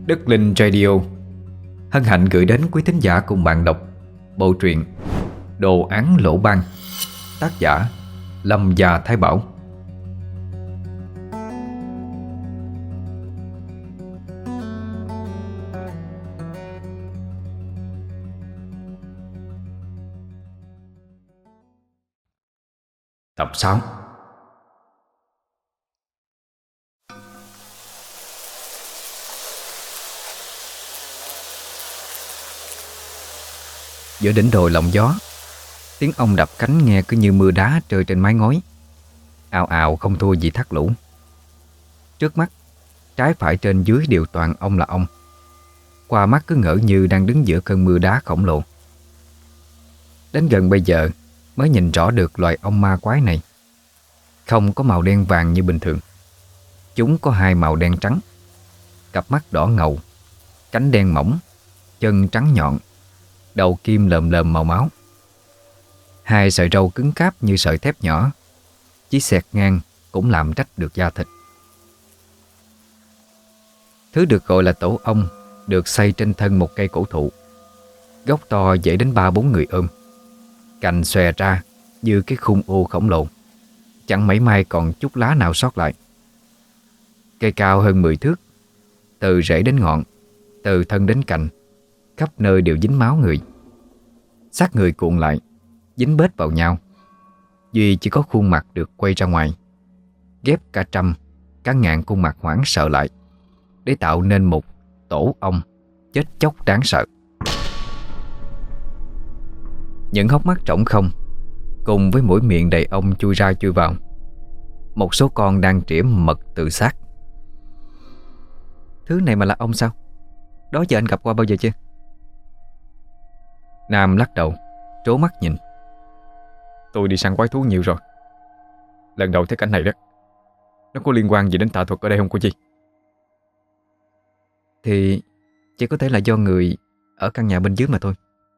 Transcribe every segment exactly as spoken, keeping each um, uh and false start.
Đất Linh Radio hân hạnh gửi đến quý thính giả cùng bạn đọc bộ truyện Đồ án lỗ ban, tác giả Lâm Gia Thái Bảo. Tập sáu. Giữa đỉnh đồi lộng gió, tiếng ong đập cánh nghe cứ như mưa đá rơi trên mái ngói, ào ào không thua gì thác lũ. Trước mắt, trái phải trên dưới đều toàn ong là ong. Qua mắt cứ ngỡ như đang đứng giữa cơn mưa đá khổng lồ. Đến gần bây giờ mới nhìn rõ được loài ong ma quái này. Không có màu đen vàng như bình thường. Chúng có hai màu đen trắng, cặp mắt đỏ ngầu, cánh đen mỏng, chân trắng nhọn, đầu kim lờm lờm màu máu. Hai sợi râu cứng cáp như sợi thép nhỏ, chỉ xẹt ngang cũng làm rách được da thịt. Thứ được gọi là tổ ong được xây trên thân một cây cổ thụ. Gốc to dễ đến ba bốn người ôm. Cành xòe ra như cái khung ô khổng lồ, chẳng mấy may còn chút lá nào sót lại. Cây cao hơn mười thước, từ rễ đến ngọn, từ thân đến cành, khắp nơi đều dính máu người. Xác người cuộn lại, dính bết vào nhau. Duy chỉ có khuôn mặt được quay ra ngoài, ghép cả trăm, cả ngàn khuôn mặt hoảng sợ lại, để tạo nên một tổ ong chết chóc đáng sợ. Những hốc mắt trống không, cùng với mũi miệng đầy ong chui ra chui vào. Một số con đang trĩa mật từ xác. Thứ này mà là ong sao? Đó giờ anh gặp qua bao giờ chưa? Nam lắc đầu, trố mắt nhìn. Tôi đi săn quái thú nhiều rồi, lần đầu thấy cảnh này đó. Nó có liên quan gì đến tà thuật ở đây không cô Chi? Thì chỉ có thể là do người ở căn nhà bên dưới mà thôi.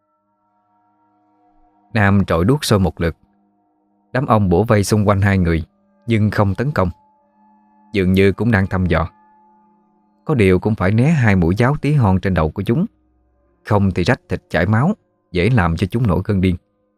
Nam trội đuốc sôi một lượt. Đám ong bủa vây xung quanh hai người, nhưng không tấn công. Dường như cũng đang thăm dò. Có điều cũng phải né hai mũi giáo tí hon trên đầu của chúng. Không thì rách thịt chảy máu, dễ làm cho chúng nổi cơn điên.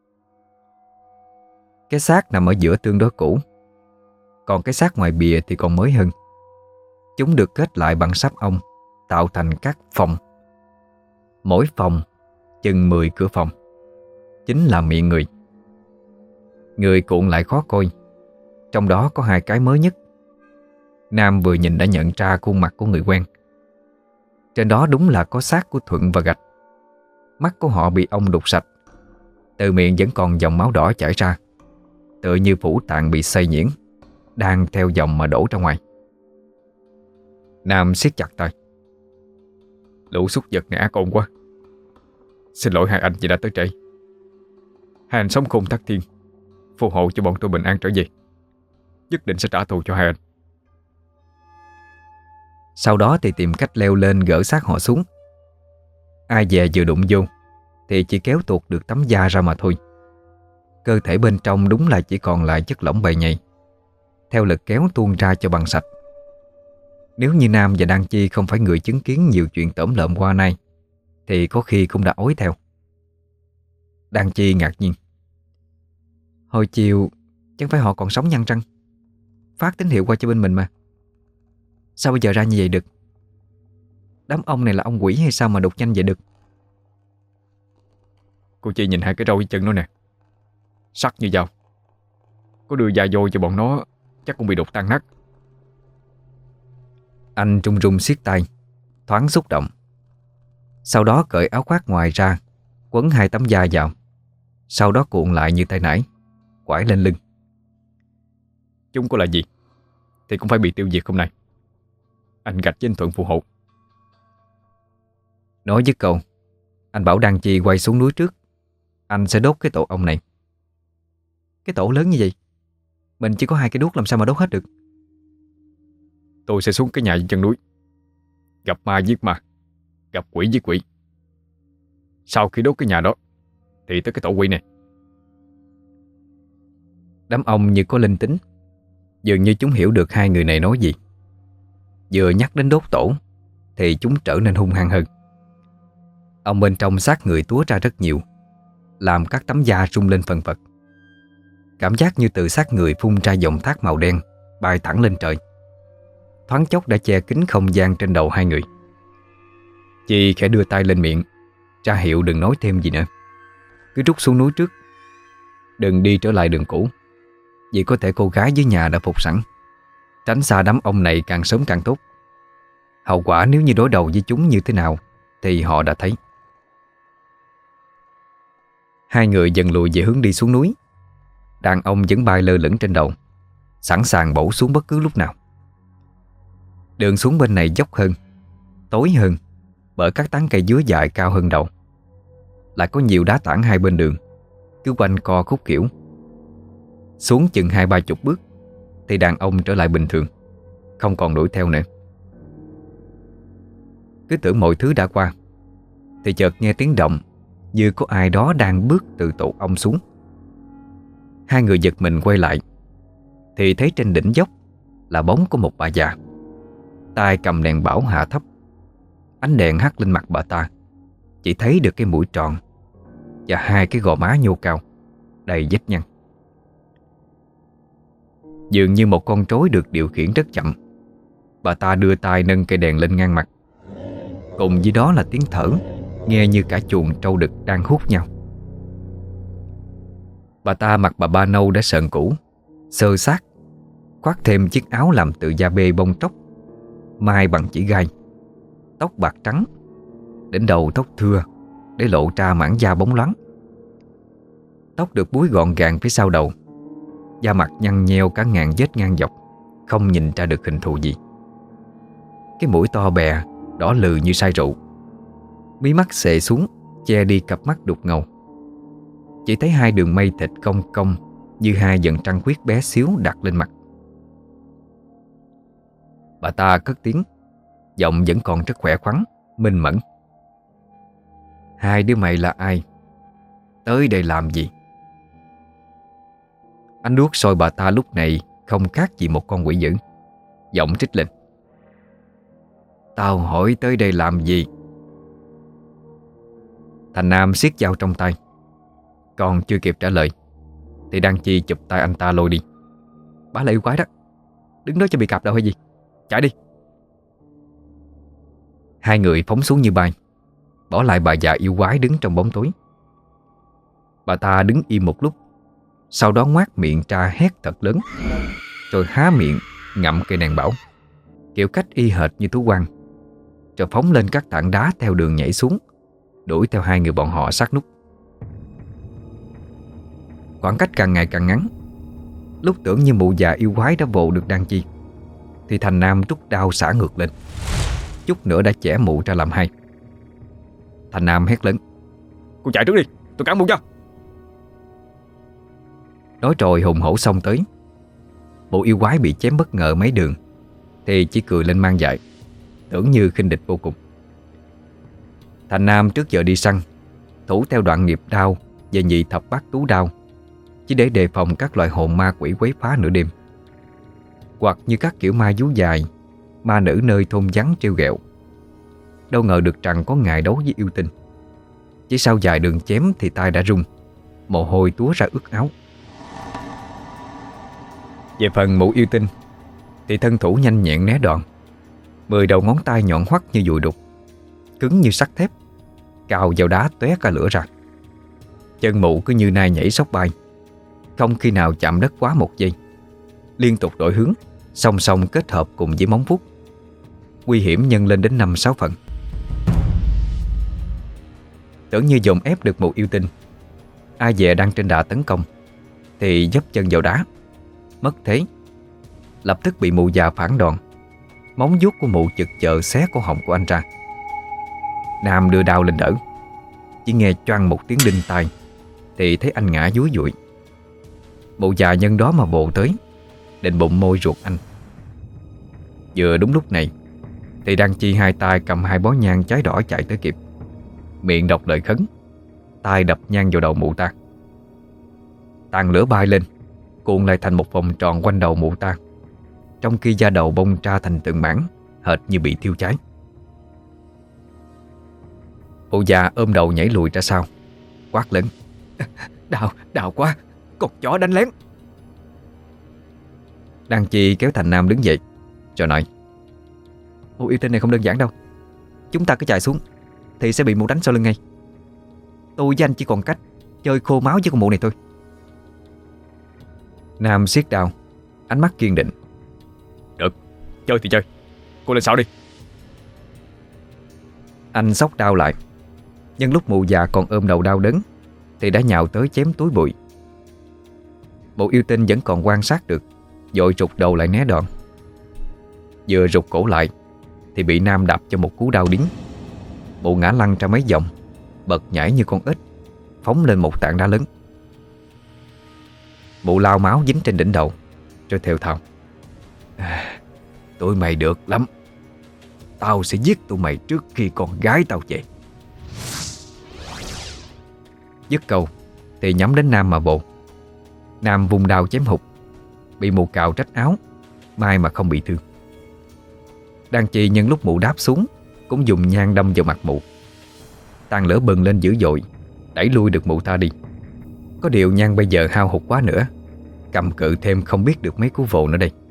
Cái xác nằm ở giữa tương đối cũ, còn cái xác ngoài bìa thì còn mới hơn. Chúng được kết lại bằng sáp ong, tạo thành các phòng. Mỗi phòng chừng mười cửa phòng, chính là miệng người. Người cuộn lại khó coi, trong đó có hai cái mới nhất. Nam vừa nhìn đã nhận ra khuôn mặt của người quen. Trên đó đúng là có xác của Thuận và Gạch. Mắt của họ bị ong đục sạch, từ miệng vẫn còn dòng máu đỏ chảy ra, tựa như phủ tạng bị xay nhuyễn, đang theo dòng mà đổ ra ngoài. Nam siết chặt tay. Lũ súc vật này ác ôn quá. Xin lỗi hai anh vì đã tới trễ. Hai anh sống khôn thác thiên, phù hộ cho bọn tôi bình an trở về. Nhất định sẽ trả thù cho hai anh. Sau đó thì tìm cách leo lên gỡ xác họ xuống. Ai dè vừa đụng vô thì chỉ kéo tuột được tấm da ra mà thôi. Cơ thể bên trong đúng là chỉ còn lại chất lỏng bầy nhầy, theo lực kéo tuôn ra cho bằng sạch. Nếu như Nam và Đan Chi không phải người chứng kiến nhiều chuyện tởm lợm qua nay, thì có khi cũng đã ối theo. Đan Chi ngạc nhiên. Hồi chiều chẳng phải họ còn sống nhăn răng, phát tín hiệu qua cho bên mình mà. Sao bây giờ ra như vậy được? Đám ong này là ong quỷ hay sao mà đục nhanh vậy được? Cô Chi nhìn hai cái râu với chân nó nè, sắc như dao. Có đưa da vô cho bọn nó chắc cũng bị đục tan nát. Anh run run siết tay, thoáng xúc động. Sau đó cởi áo khoác ngoài ra, quấn hai tấm da vào. Sau đó cuộn lại như tay nải, quải lên lưng. Chúng có là gì thì cũng phải bị tiêu diệt hôm nay. Anh Gạch với anh Thuận phù hộ. Nói dứt câu, anh bảo Đan Chi quay xuống núi trước. Anh sẽ đốt cái tổ ong này. Cái tổ lớn như vậy, mình chỉ có hai cái đuốc làm sao mà đốt hết được? Tôi sẽ xuống cái nhà chân núi, gặp ma giết ma, gặp quỷ giết quỷ. Sau khi đốt cái nhà đó thì tới cái tổ quỷ này. Đám ong như có linh tính, dường như chúng hiểu được hai người này nói gì. Vừa nhắc đến đốt tổ thì chúng trở nên hung hăng hơn. Ong bên trong xác người túa ra rất nhiều, làm các tấm da rung lên phần phật. Cảm giác như từ xác người phun ra dòng thác màu đen bay thẳng lên trời. Thoáng chốc đã che kín không gian trên đầu hai người. Chị khẽ đưa tay lên miệng, ra hiệu đừng nói thêm gì nữa. Cứ rút xuống núi trước, đừng đi trở lại đường cũ, vì có thể cô gái dưới nhà đã phục sẵn. Tránh xa đám ong này càng sớm càng tốt. Hậu quả nếu như đối đầu với chúng như thế nào thì họ đã thấy. Hai người dần lùi về hướng đi xuống núi. Đàn ong vẫn bay lơ lửng trên đầu, sẵn sàng bổ xuống bất cứ lúc nào. Đường xuống bên này dốc hơn, tối hơn, bởi các tán cây dứa dài cao hơn đầu. Lại có nhiều đá tảng hai bên đường, cứ quanh co khúc kiểu. Xuống chừng hai ba chục bước thì đàn ong trở lại bình thường, không còn đuổi theo nữa. Cứ tưởng mọi thứ đã qua thì chợt nghe tiếng động như có ai đó đang bước từ tổ ong xuống. Hai người giật mình quay lại thì thấy trên đỉnh dốc là bóng của một bà già, tay cầm đèn bảo hạ thấp. Ánh đèn hắt lên mặt bà ta, chỉ thấy được cái mũi tròn và hai cái gò má nhô cao, đầy vết nhăn. Dường như một con trối được điều khiển rất chậm, bà ta đưa tay nâng cây đèn lên ngang mặt. Cùng với đó là tiếng thở, nghe như cả chuồng trâu đực đang hút nhau. Bà ta mặc bà ba nâu đã sờn cũ, xơ xác, khoác thêm chiếc áo làm từ da bê bông tróc, mai bằng chỉ gai, tóc bạc trắng, đỉnh đầu tóc thưa để lộ ra mảng da bóng loáng. Tóc được búi gọn gàng phía sau đầu, da mặt nhăn nheo cả ngàn vết ngang dọc, không nhìn ra được hình thù gì. Cái mũi to bè, đỏ lừ như say rượu, mí mắt xệ xuống che đi cặp mắt đục ngầu. Chỉ thấy hai đường mây thịt cong cong như hai dần trăng khuyết bé xíu đặt lên mặt. Bà ta cất tiếng, giọng vẫn còn rất khỏe khoắn, minh mẫn. Hai đứa mày là ai? Tới đây làm gì? Ánh đuốc soi bà ta lúc này không khác gì một con quỷ dữ, giọng trích lên. Tao hỏi tới đây làm gì? Thành Nam siết dao trong tay, còn chưa kịp trả lời thì Đan Chi chụp tay anh ta lôi đi. Bả là yêu quái đó, đứng đó cho bị cạp đâu hay gì? Chạy đi! Hai người phóng xuống như bay, bỏ lại bà già yêu quái đứng trong bóng tối. Bà ta đứng im một lúc, sau đó ngoác miệng ra hét thật lớn, rồi há miệng ngậm cây đèn bảo, kiểu cách y hệt như thú quăng, rồi phóng lên các tảng đá theo đường nhảy xuống, đuổi theo hai người bọn họ sát nút. Khoảng cách càng ngày càng ngắn. Lúc tưởng như mụ già yêu quái đã vồ được Đan Chi thì Thành Nam rút đao xả ngược lên, chút nữa đã chẻ mụ ra làm hai. Thành Nam hét lớn: Cô chạy trước đi, tôi cản mụ cho. Nói rồi hùng hổ xông tới. Mụ yêu quái bị chém bất ngờ mấy đường thì chỉ cười lên mang dại, tưởng như khinh địch vô cùng. Thành Nam trước giờ đi săn, thủ theo đoạn nghiệp đao và nhị thập bát tú đao, chỉ để đề phòng các loại hồn ma quỷ quấy phá nửa đêm, hoặc như các kiểu ma vú dài, ma nữ nơi thôn vắng trêu ghẹo. Đâu ngờ được rằng có ngày đấu với yêu tinh. Chỉ sau vài đường chém thì tay đã rung, mồ hôi túa ra ướt áo. Về phần mụ yêu tinh thì thân thủ nhanh nhẹn né đòn, mười đầu ngón tay nhọn hoắt như dùi đục, cứng như sắt thép, cào vào đá tóe cả lửa ra. Chân mụ cứ như nai nhảy sóc bay, không khi nào chạm đất quá một giây, liên tục đổi hướng, song song kết hợp cùng với móng vuốt, nguy hiểm nhân lên đến năm sáu phần. Tưởng như dồn ép được một yêu tinh, ai dè đang trên đà tấn công thì dấp chân vào đá, mất thế, lập tức bị mụ già phản đòn. Móng vuốt của mụ chực chợ xé cổ họng của anh ra. Nam đưa đao lên đỡ, chỉ nghe choang một tiếng đinh tai thì thấy anh ngã dúi dụi. Mụ già nhân đó mà bổ tới, định bụng môi ruột anh. Vừa đúng lúc này thì Đan Chi hai tay cầm hai bó nhang cháy đỏ chạy tới kịp, miệng đọc lời khấn, tay đập nhang vào đầu mụ ta. Tàn lửa bay lên, cuộn lại thành một vòng tròn quanh đầu mụ ta, trong khi da đầu bông ra thành từng mảng, hệt như bị thiêu cháy. Bộ già ôm đầu nhảy lùi ra sau, quát lớn: Đau, đau quá, con chó đánh lén. Đan Chi kéo Thành Nam đứng dậy rồi nói: Mụ yêu tinh này không đơn giản đâu. Chúng ta cứ chạy xuống thì sẽ bị mụ đánh sau lưng ngay. Tôi với anh chỉ còn cách chơi khô máu với con mụ này thôi. Nam siết đao, ánh mắt kiên định: Được, chơi thì chơi, cô lên sau đi. Anh xốc đao lại, nhưng lúc mụ già còn ôm đầu đau đớn thì đã nhào tới chém túi bụi. Bộ yêu tinh vẫn còn quan sát được, vội rụt đầu lại né đòn. Vừa rụt cổ lại thì bị Nam đập cho một cú đau điếng. Bộ ngã lăn ra mấy vòng, bật nhảy như con ếch, phóng lên một tảng đá lớn. Mụ lao máu dính trên đỉnh đầu, rồi thều thào: à, Tụi mày được lắm. Tao sẽ giết tụi mày trước khi con gái tao về. Dứt câu thì nhắm đến Nam mà bổ. Nam vùng đao chém hụt, bị mụ cào rách áo, may mà không bị thương. Đan Chi nhân lúc mụ đáp xuống cũng dùng nhang đâm vào mặt mụ. Tàn lửa bừng lên dữ dội, đẩy lui được mụ ta đi. Có điều nhang bây giờ hao hụt quá nữa, cầm cự thêm không biết được mấy cú vồ nữa đây.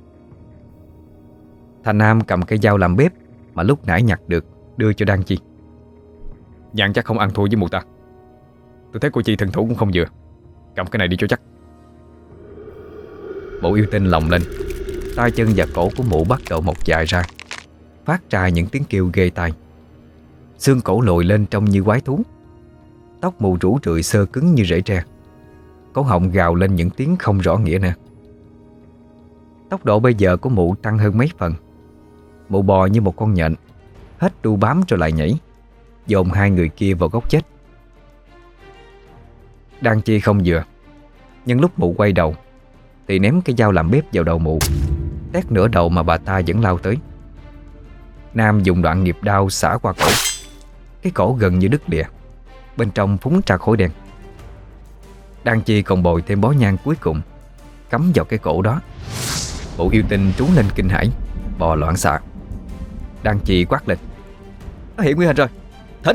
Thành Nam cầm cây dao làm bếp mà lúc nãy nhặt được, đưa cho Đan Chi. Nhang chắc không ăn thua với mụ ta. Tôi thấy cô chị thần thủ cũng không vừa, cầm cái này đi cho chắc. Bộ yêu tinh lồng lên, tay chân và cổ của mụ bắt đầu mọc dài ra, phát ra những tiếng kêu ghê tai. Xương cổ lồi lên trông như quái thú. Tóc mụ rủ rượi xơ cứng như rễ tre, cổ họng gào lên những tiếng không rõ nghĩa nữa. Tốc độ bây giờ của mụ tăng hơn mấy phần. Mụ bò như một con nhện, hết đu bám rồi lại nhảy, dồn hai người kia vào góc chết. Đan Chi không vừa, nhưng lúc mụ quay đầu thì ném cái dao làm bếp vào đầu mụ, tét nửa đầu mà bà ta vẫn lao tới. Nam dùng đoạn nghiệp đao xả qua cổ, cái cổ gần như đứt lìa, bên trong phúng ra khói đen. Đan Chi còn bồi thêm bó nhang cuối cùng cắm vào cái cổ đó. Bộ yêu tinh trú lên kinh hãi, bò loạn xạ. Đan Chi quát lên: Nó hiện nguy hình rồi, thính!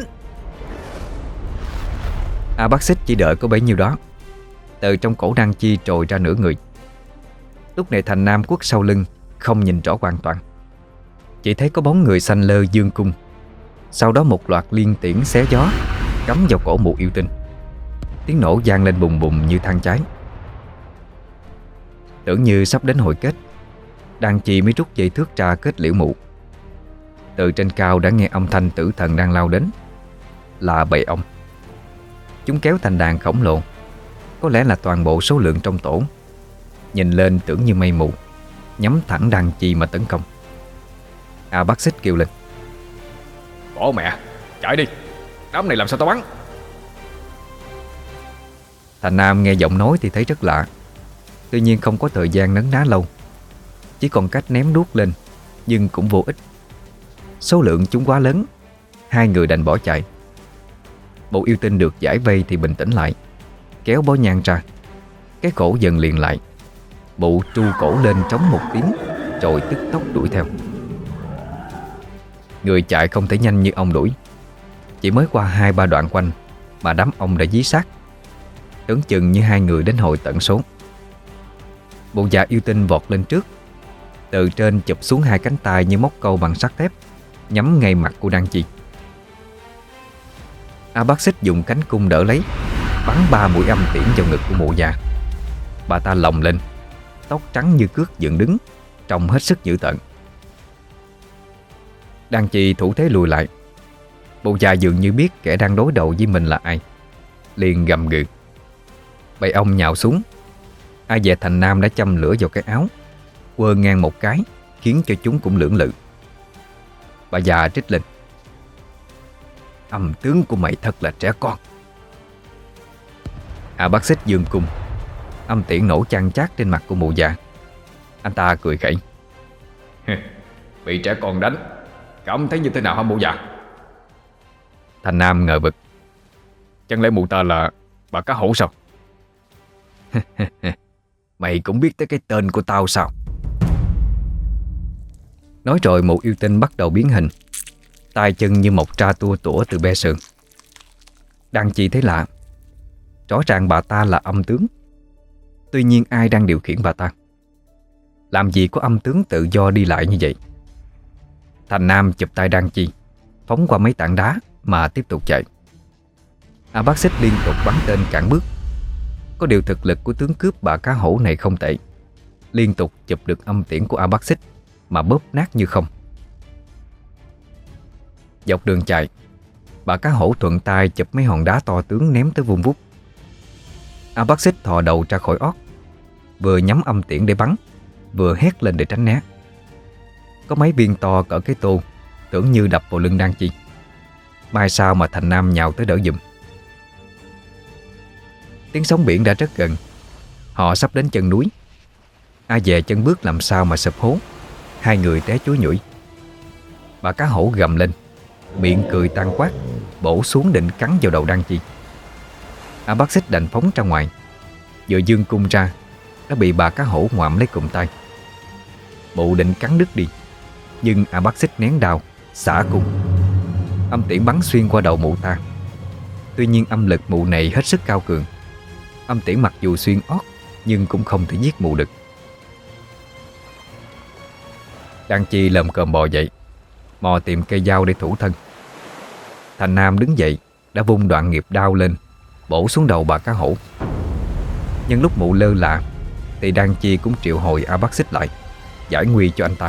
A Bác Xích chỉ đợi có bấy nhiêu đó, từ trong cổ Đan Chi trồi ra nửa người. Lúc này Thành Nam quất sau lưng, không nhìn rõ hoàn toàn, chỉ thấy có bóng người xanh lơ dương cung. Sau đó một loạt liên tiễn xé gió cắm vào cổ mụ yêu tinh. Tiếng nổ vang lên bùng bùng như than cháy. Tưởng như sắp đến hồi kết, Đan Chi mới rút dây thước ra kết liễu mụ. Từ trên cao đã nghe âm thanh tử thần đang lao đến. Là bầy ong. Chúng kéo thành đàn khổng lồ, có lẽ là toàn bộ số lượng trong tổ. Nhìn lên tưởng như mây mù, nhắm thẳng Đan Chi mà tấn công. A Bác Xích kêu lên: Bỏ mẹ, chạy đi, đám này làm sao tao bắn. Thành Nam nghe giọng nói thì thấy rất lạ, tuy nhiên không có thời gian nấn ná lâu, chỉ còn cách ném đuốc lên, nhưng cũng vô ích. Số lượng chúng quá lớn, hai người đành bỏ chạy. Bộ yêu tinh được giải vây thì bình tĩnh lại, kéo bó nhang ra, cái cổ dần liền lại. Bộ tru cổ lên trống một tiếng, rồi tức tốc đuổi theo. Người chạy không thể nhanh như ong đuổi. Chỉ mới qua hai ba đoạn quanh mà đám ong đã dí sát, tưởng chừng như hai người đến hồi tận số. Bộ già yêu tinh vọt lên trước, từ trên chụp xuống hai cánh tay như móc câu bằng sắt thép, nhắm ngay mặt của Đan Chi. A Bác Xích dùng cánh cung đỡ lấy, bắn ba mũi âm tiễn vào ngực của mụ già. Bà ta lồng lên, tóc trắng như cước dựng đứng, trông hết sức dữ tợn. Đan Chi thủ thế lùi lại. Bộ già dường như biết kẻ đang đối đầu với mình là ai, liền gầm gừ. Bầy ong nhào xuống. A Dè Thành Nam đã châm lửa vào cái áo, quơ ngang một cái, khiến cho chúng cũng lưỡng lự. Bà già trích lên: Âm tướng của mày thật là trẻ con. A Bác Xích dương cung, âm tiễn nổ chan chát trên mặt của mụ già. Anh ta cười khẩy: Bị trẻ con đánh, cảm thấy như thế nào hả mụ già? Thành Nam ngờ vực: Chẳng lẽ mụ ta là bà cá hổ sao? Mày cũng biết tới cái tên của tao sao? Nói rồi mụ yêu tinh bắt đầu biến hình. tay chân như mọc ra tua tủa từ be sườn. Đan Chi thấy lạ. Rõ ràng bà ta là âm tướng, tuy nhiên ai đang điều khiển bà ta? Làm gì có âm tướng tự do đi lại như vậy? Thành Nam chụp tay Đan Chi, phóng qua mấy tảng đá mà tiếp tục chạy. A Bác Xích liên tục bắn tên cản bước. Có điều thực lực của tướng cướp bà cá hổ này không tệ, liên tục chụp được âm tiễn của A Bác Xích mà bóp nát như không. Dọc đường chạy, bà cá hổ thuận tay chụp mấy hòn đá to tướng ném tới vung vút. A Bác Xích thò đầu ra khỏi ót, vừa nhắm âm tiễn để bắn, vừa hét lên để tránh né. Có mấy viên to cỡ cái tô, tưởng như đập vào lưng Đan Chi. Mai sao mà Thành Nam nhào tới đỡ giùm. Tiếng sóng biển đã rất gần. Họ sắp đến chân núi. A Dè chân bước làm sao mà sụp hố. Hai người té chúi nhủi. Bà cá hổ gầm lên, miệng cười tan quát, bổ xuống định cắn vào đầu Đan Chi. A Bác Xích đành phóng ra ngoài. Vừa giương cung ra, đã bị bà cá hổ ngoạm lấy cụm tay. Mụ định cắn đứt đi, nhưng A Bác Xích nén đao, xả cung. Âm tiễn bắn xuyên qua đầu mụ ta. Tuy nhiên âm lực mụ này hết sức cao cường. Âm tiễn mặc dù xuyên ót, nhưng cũng không thể giết mụ được. Đan Chi lồm cồm bò dậy, mò tìm cây dao để thủ thân. Thành Nam đứng dậy, đã vung đoạn nghiệp đao lên, bổ xuống đầu bà cá hổ. Nhưng lúc mụ lơ là, thì Đan Chi cũng triệu hồi A Bác Xích lại, giải nguy cho anh ta.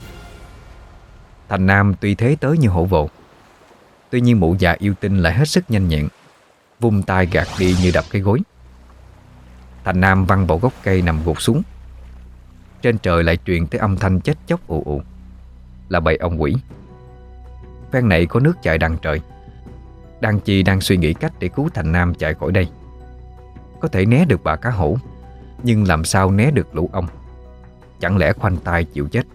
Thành Nam tuy thế tới như hổ vồ, tuy nhiên mụ già yêu tinh lại hết sức nhanh nhẹn, vung tay gạt đi như đập cái gối. Thành Nam văng vào gốc cây nằm gục xuống. Trên trời lại truyền tới âm thanh chết chóc ù ù, là bầy ong quỷ. Phen này có nước chảy đằng trời. Đan Chi đang suy nghĩ cách để cứu Thành Nam chạy khỏi đây. Có thể né được bà cá hổ, nhưng làm sao né được lũ ong? Chẳng lẽ khoanh tay chịu chết?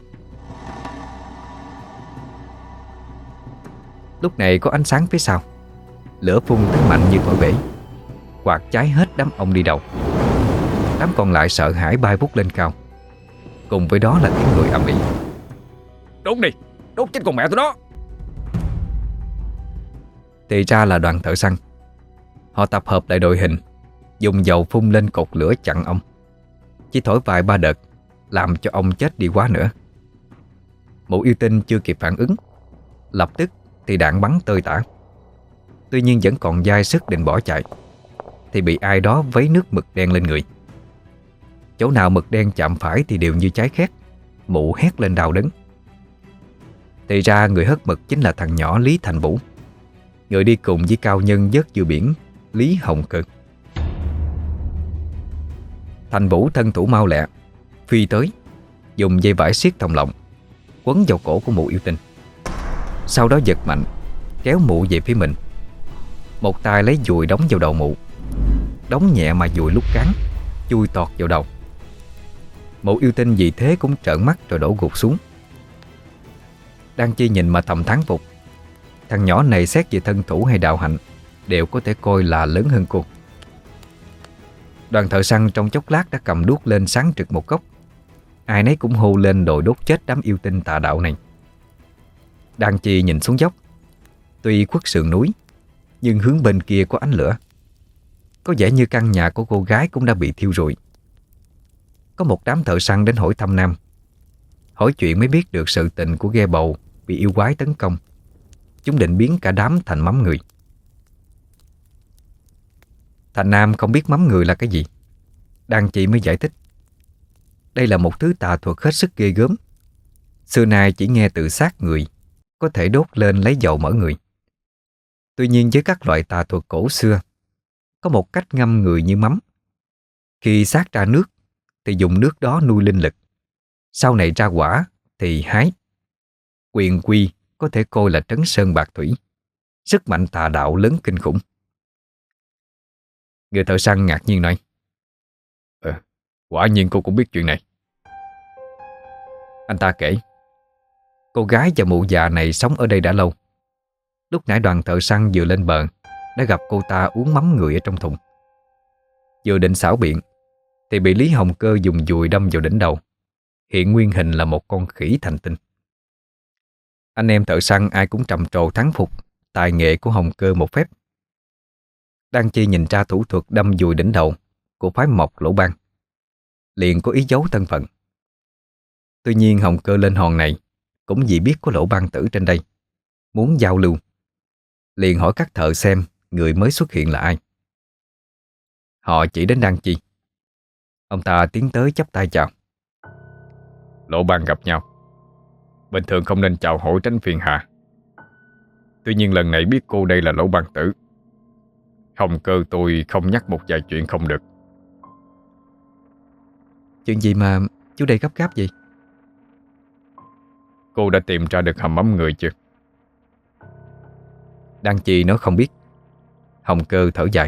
Lúc này có ánh sáng phía sau. Lửa phun tới mạnh như thổi bể, quạt cháy hết đám ong đi đầu. Đám còn lại sợ hãi bay vút lên cao. Cùng với đó là tiếng người ầm ĩ. Đốt đi, đốt chết con mẹ tụi nó. Thì ra là đoàn thợ săn. Họ tập hợp lại đội hình, dùng dầu phun lên cột lửa chặn ong. Chỉ thổi vài ba đợt, làm cho ong chết đi quá nữa. Mụ yêu tinh chưa kịp phản ứng, lập tức thì đạn bắn tơi tả. Tuy nhiên vẫn còn dai sức định bỏ chạy, thì bị ai đó vấy nước mực đen lên người. Chỗ nào mực đen chạm phải thì đều như cháy khét. Mụ hét lên đau đớn. Thì ra người hất mực chính là thằng nhỏ Lý Thành Vũ, người đi cùng với cao nhân vớt dừa biển Lý Hồng Cơ. Thành Vũ thân thủ mau lẹ, phi tới, dùng dây vải siết thòng lọng, quấn vào cổ của mụ yêu tinh. Sau đó giật mạnh, kéo mụ về phía mình. Một tay lấy dùi đóng vào đầu mụ, đóng nhẹ mà dùi lúc cán, chui tọt vào đầu. Mụ yêu tinh vì thế cũng trợn mắt rồi đổ gục xuống. Đan Chi nhìn mà thầm thán phục. Thằng nhỏ này xét về thân thủ hay đạo hạnh đều có thể coi là lớn hơn cô. Đoàn thợ săn trong chốc lát đã cầm đuốc lên sáng trực một góc. Ai nấy cũng hô lên đòi đốt chết đám yêu tinh tà đạo này. Đan Chi nhìn xuống dốc. Tuy khuất sườn núi, nhưng hướng bên kia có ánh lửa. Có vẻ như căn nhà của cô gái cũng đã bị thiêu rụi. Có một đám thợ săn đến hỏi thăm Nam. Hỏi chuyện mới biết được sự tình của ghe bầu bị yêu quái tấn công. Chúng định biến cả đám thành mắm người. Thành Nam không biết mắm người là cái gì. Đan Chi mới giải thích. Đây là một thứ tà thuật hết sức ghê gớm. Xưa nay chỉ nghe từ xác người có thể đốt lên lấy dầu mỡ người. Tuy nhiên với các loại tà thuật cổ xưa, có một cách ngâm người như mắm. Khi xác ra nước thì dùng nước đó nuôi linh lực. Sau này ra quả thì hái. Quyền quy có thể coi là trấn sơn bạc thủy. Sức mạnh tà đạo lớn kinh khủng. Người thợ săn ngạc nhiên nói. Ờ, quả nhiên cô cũng biết chuyện này. Anh ta kể, cô gái và mụ già này sống ở đây đã lâu. Lúc nãy đoàn thợ săn vừa lên bờ đã gặp cô ta uống mắm người ở trong thùng. Vừa định xảo biện thì bị Lý Hồng Cơ dùng dùi đâm vào đỉnh đầu, hiện nguyên hình là một con khỉ thành tinh. Anh em thợ săn ai cũng trầm trồ thán phục tài nghệ của Hồng Cơ một phép. Đan Chi nhìn ra thủ thuật đâm dùi đỉnh đầu của phái Mộc Lỗ Ban, liền có ý giấu thân phận. Tuy nhiên Hồng Cơ lên hòn này cũng vì biết có Lỗ Ban tử trên đây, muốn giao lưu, liền hỏi các thợ xem người mới xuất hiện là ai. Họ chỉ đến Đan Chi. Ông ta tiến tới chắp tay chào. Lỗ Ban gặp nhau, bình thường không nên chào hỏi tránh phiền hà. Tuy nhiên lần này biết cô đây là Lỗ Ban tử, Hồng Cơ tôi không nhắc một vài chuyện không được. Chuyện gì mà chú đây gấp gáp gì? Cô đã tìm ra được hầm ấm người chưa? Đan Chi nói không biết. Hồng Cơ thở dài.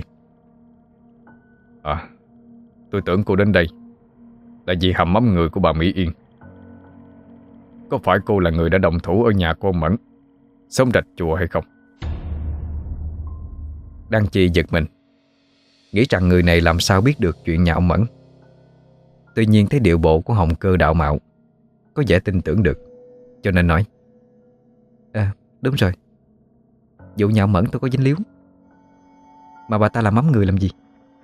À, tôi tưởng cô đến đây là vì hầm ấm người của bà Mỹ Yên. Có phải cô là người đã động thủ ở nhà cô Mẫn, sống rạch chùa hay không? Đan Chi giật mình, nghĩ rằng người này làm sao biết được chuyện nhà ông Mẫn. Tuy nhiên thấy điệu bộ của Hồng Cơ đạo mạo, có vẻ tin tưởng được, cho nên nói: À đúng rồi, vụ nhà ông Mẫn tôi có dính líu. Mà bà ta làm mắm người làm gì?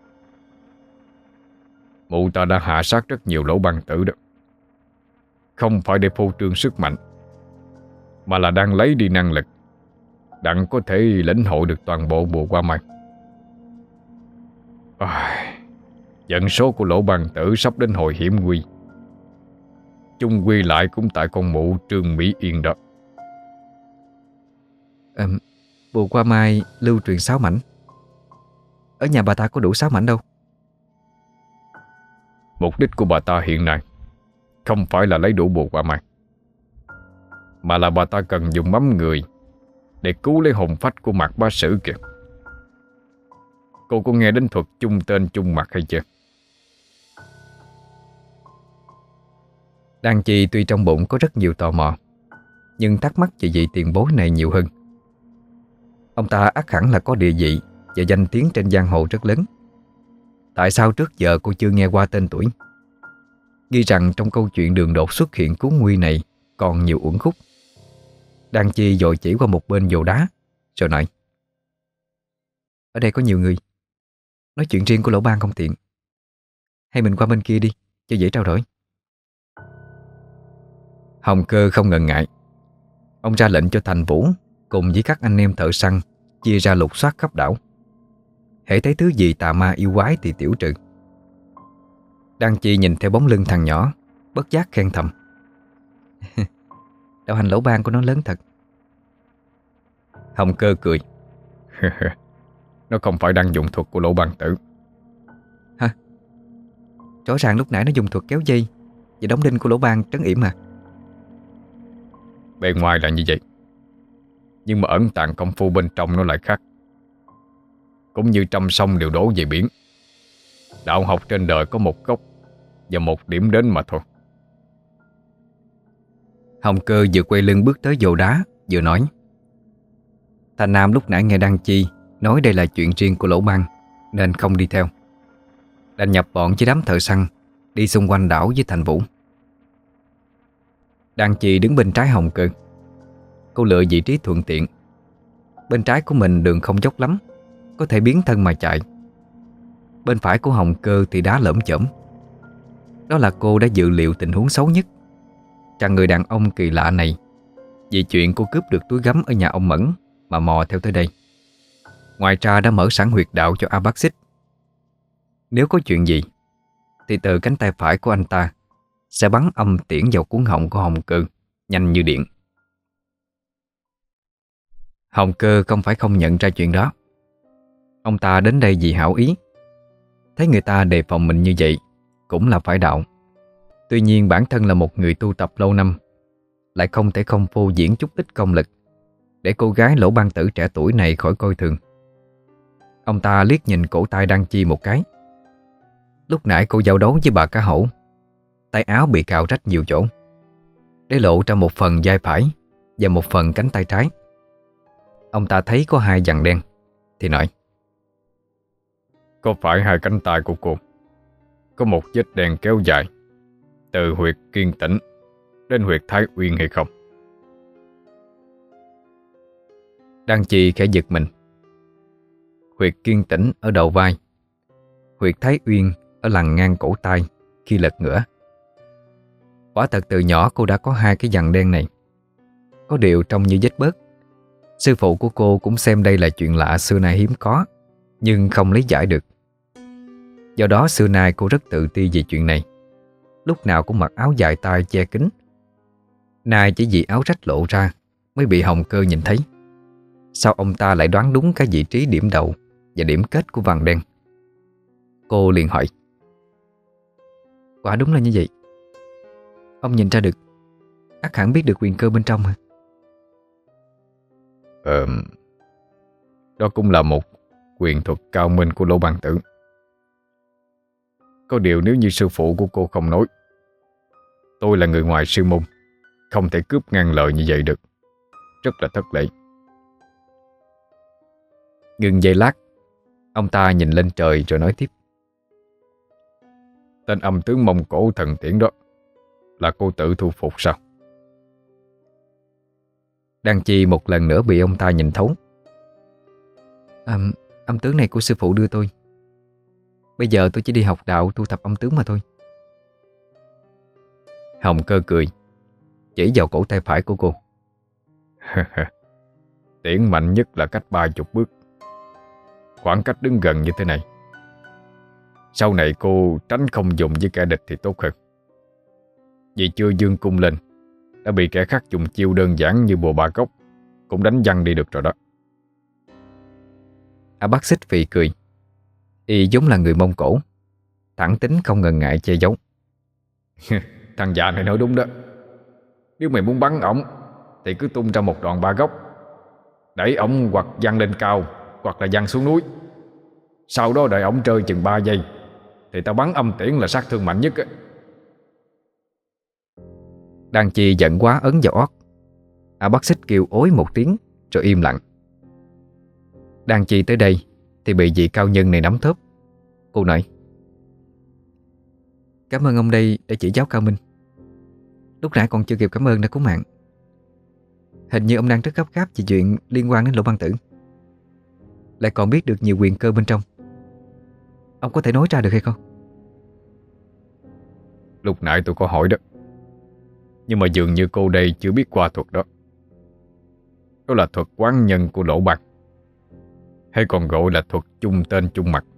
Mụ ta đã hạ sát rất nhiều Lỗ Ban tử đó. Không phải để phô trương sức mạnh, mà là đang lấy đi năng lực, đặng có thể lĩnh hội được toàn bộ Bùa Qua Mai. À, vận số của Lỗ Ban tử sắp đến hồi hiểm nguy. Chung quy lại cũng tại con mụ Trương Mỹ Yên đó. à, Bùa Qua Mai lưu truyền sáu mảnh. Ở nhà bà ta có đủ sáu mảnh đâu. Mục đích của bà ta hiện nay không phải là lấy đủ Bùa Qua Mai, mà là bà ta cần dùng mắm người để cứu lấy hồn phách của Mạc Bá Sử kìa. Cô có nghe đến thuật chung tên chung mặt hay chưa? Đan Chi tuy trong bụng có rất nhiều tò mò, nhưng thắc mắc về vị tiền bối này nhiều hơn. Ông ta ắt hẳn là có địa vị và danh tiếng trên giang hồ rất lớn. Tại sao trước giờ cô chưa nghe qua tên tuổi? Ghi rằng trong câu chuyện đường đột xuất hiện cứu nguy này còn nhiều uẩn khúc. Đan Chi dội chỉ qua một bên vồ đá, rồi nói: Ở đây có nhiều người, nói chuyện riêng của Lỗ Ban không tiện. Hay mình qua bên kia đi, cho dễ trao đổi. Hồng Cơ không ngần ngại. Ông ra lệnh cho Thành Vũ cùng với các anh em thợ săn chia ra lục soát khắp đảo. Hễ thấy thứ gì tà ma yêu quái thì tiểu trừ. Đan Chi nhìn theo bóng lưng thằng nhỏ, bất giác khen thầm: Đạo hành Lỗ Ban của nó lớn thật. Hồng Cơ cười. Nó không phải đang dùng thuật của Lỗ Ban tử. Hả? Rõ ràng lúc nãy nó dùng thuật kéo dây và đóng đinh của Lỗ Ban trấn yểm mà. Bề ngoài là như vậy, nhưng mà ẩn tàng công phu bên trong nó lại khác. Cũng như trăm sông đều đổ về biển, đạo học trên đời có một gốc và một điểm đến mà thôi. Hồng Cơ vừa quay lưng bước tới vồ đá, vừa nói: Thành Nam lúc nãy nghe Đan Chi nói đây là chuyện riêng của Lỗ Ban, nên không đi theo, đành nhập bọn với đám thợ săn đi xung quanh đảo với Thành Vũ. Đan Chi đứng bên trái Hồng Cơ. Cô lựa vị trí thuận tiện. Bên trái của mình đường không dốc lắm, có thể biến thân mà chạy. Bên phải của Hồng Cơ thì đá lởm chởm. Đó là cô đã dự liệu tình huống xấu nhất, rằng người đàn ông kỳ lạ này vì chuyện cô cướp được túi gấm ở nhà ông Mẫn mà mò theo tới đây. Ngoài ra đã mở sẵn huyệt đạo cho A Bác Xích. Nếu có chuyện gì thì từ cánh tay phải của anh ta sẽ bắn âm tiễn vào cuống họng của Hồng Cơ, nhanh như điện. Hồng Cơ không phải không nhận ra chuyện đó. Ông ta đến đây vì hảo ý. Thấy người ta đề phòng mình như vậy cũng là phải đạo. Tuy nhiên bản thân là một người tu tập lâu năm, lại không thể không phô diễn chút ít công lực để cô gái Lỗ Ban tử trẻ tuổi này khỏi coi thường. Ông ta liếc nhìn cổ tay Đan Chi một cái. Lúc nãy cô giao đấu với bà cá hổ, tay áo bị cào rách nhiều chỗ, để lộ ra một phần vai phải và một phần cánh tay trái. Ông ta thấy có hai vằn đen thì nói: Có phải hai cánh tay của cô có một vết đen kéo dài từ huyệt Kiên Tĩnh đến huyệt Thái Uyên hay không? Đan Chi khẽ giật mình. Huyệt kiên tĩnh ở đầu vai, huyệt Thái Uyên ở lằn ngang cổ tay khi lật ngửa. Quả thật từ nhỏ cô đã có hai cái dằn đen này. Có điều trông như vết bớt. Sư phụ của cô cũng xem đây là chuyện lạ xưa nay hiếm có, nhưng không lý giải được. Do đó xưa nay cô rất tự ti về chuyện này. Lúc nào cũng mặc áo dài tay che kín. Nay chỉ vì áo rách lộ ra mới bị Hồng Cơ nhìn thấy. Sao ông ta lại đoán đúng cái vị trí điểm đầu và điểm kết của vằn đen? Cô liền hỏi. Quả đúng là như vậy. Ông nhìn ra được, ắt hẳn biết được quyền cơ bên trong hả? Ờ, đó cũng là một quyền thuật cao minh của Lỗ Ban Tử. Có điều nếu như sư phụ của cô không nói, tôi là người ngoài sư môn, không thể cướp ngang lời như vậy được. Rất là thất lễ. Ngừng giây lát, ông ta nhìn lên trời rồi nói tiếp. Tên âm tướng Mông Cổ thần tiễn đó là cô tự thu phục sao? Đan Chi một lần nữa bị ông ta nhìn thấu. à, Âm tướng này của sư phụ đưa tôi. Bây giờ tôi chỉ đi học đạo thu thập âm tướng mà thôi. Hồng Cơ cười, chỉ vào cổ tay phải của cô. Tiễn mạnh nhất là cách ba chục bước. Khoảng cách đứng gần như thế này. Sau này cô tránh không dùng với kẻ địch thì tốt hơn. Vì chưa dương cung lên đã bị kẻ khác dùng chiêu đơn giản như bồ ba cốc cũng đánh văng đi được rồi đó. A Bác Xích phì cười. Y giống là người Mông Cổ, thẳng tính không ngần ngại che giấu. Thằng già này nói đúng đó. Nếu mày muốn bắn ổng thì cứ tung ra một đoạn ba góc, đẩy ổng hoặc văng lên cao hoặc là văng xuống núi. Sau đó đợi ổng rơi chừng ba giây thì tao bắn âm tiễn là sát thương mạnh nhất á. Đan Chi giận quá ấn vào ót. A Bác Xích kêu ối một tiếng rồi im lặng. Đan Chi tới đây thì bị vị cao nhân này nắm thóp. Cô nói. Cảm ơn ông đây đã chỉ giáo cao minh. Lúc nãy còn chưa kịp cảm ơn đã cứu mạng. Hình như ông đang rất gấp gáp về chuyện liên quan đến Lỗ Ban Tử, lại còn biết được nhiều quyền cơ bên trong. Ông có thể nói ra được hay không? Lúc nãy tôi có hỏi đó, nhưng mà dường như cô đây chưa biết qua thuật đó. Đó là thuật quán nhân của Lỗ Bang, hay còn gọi là thuật chung tên chung mặt.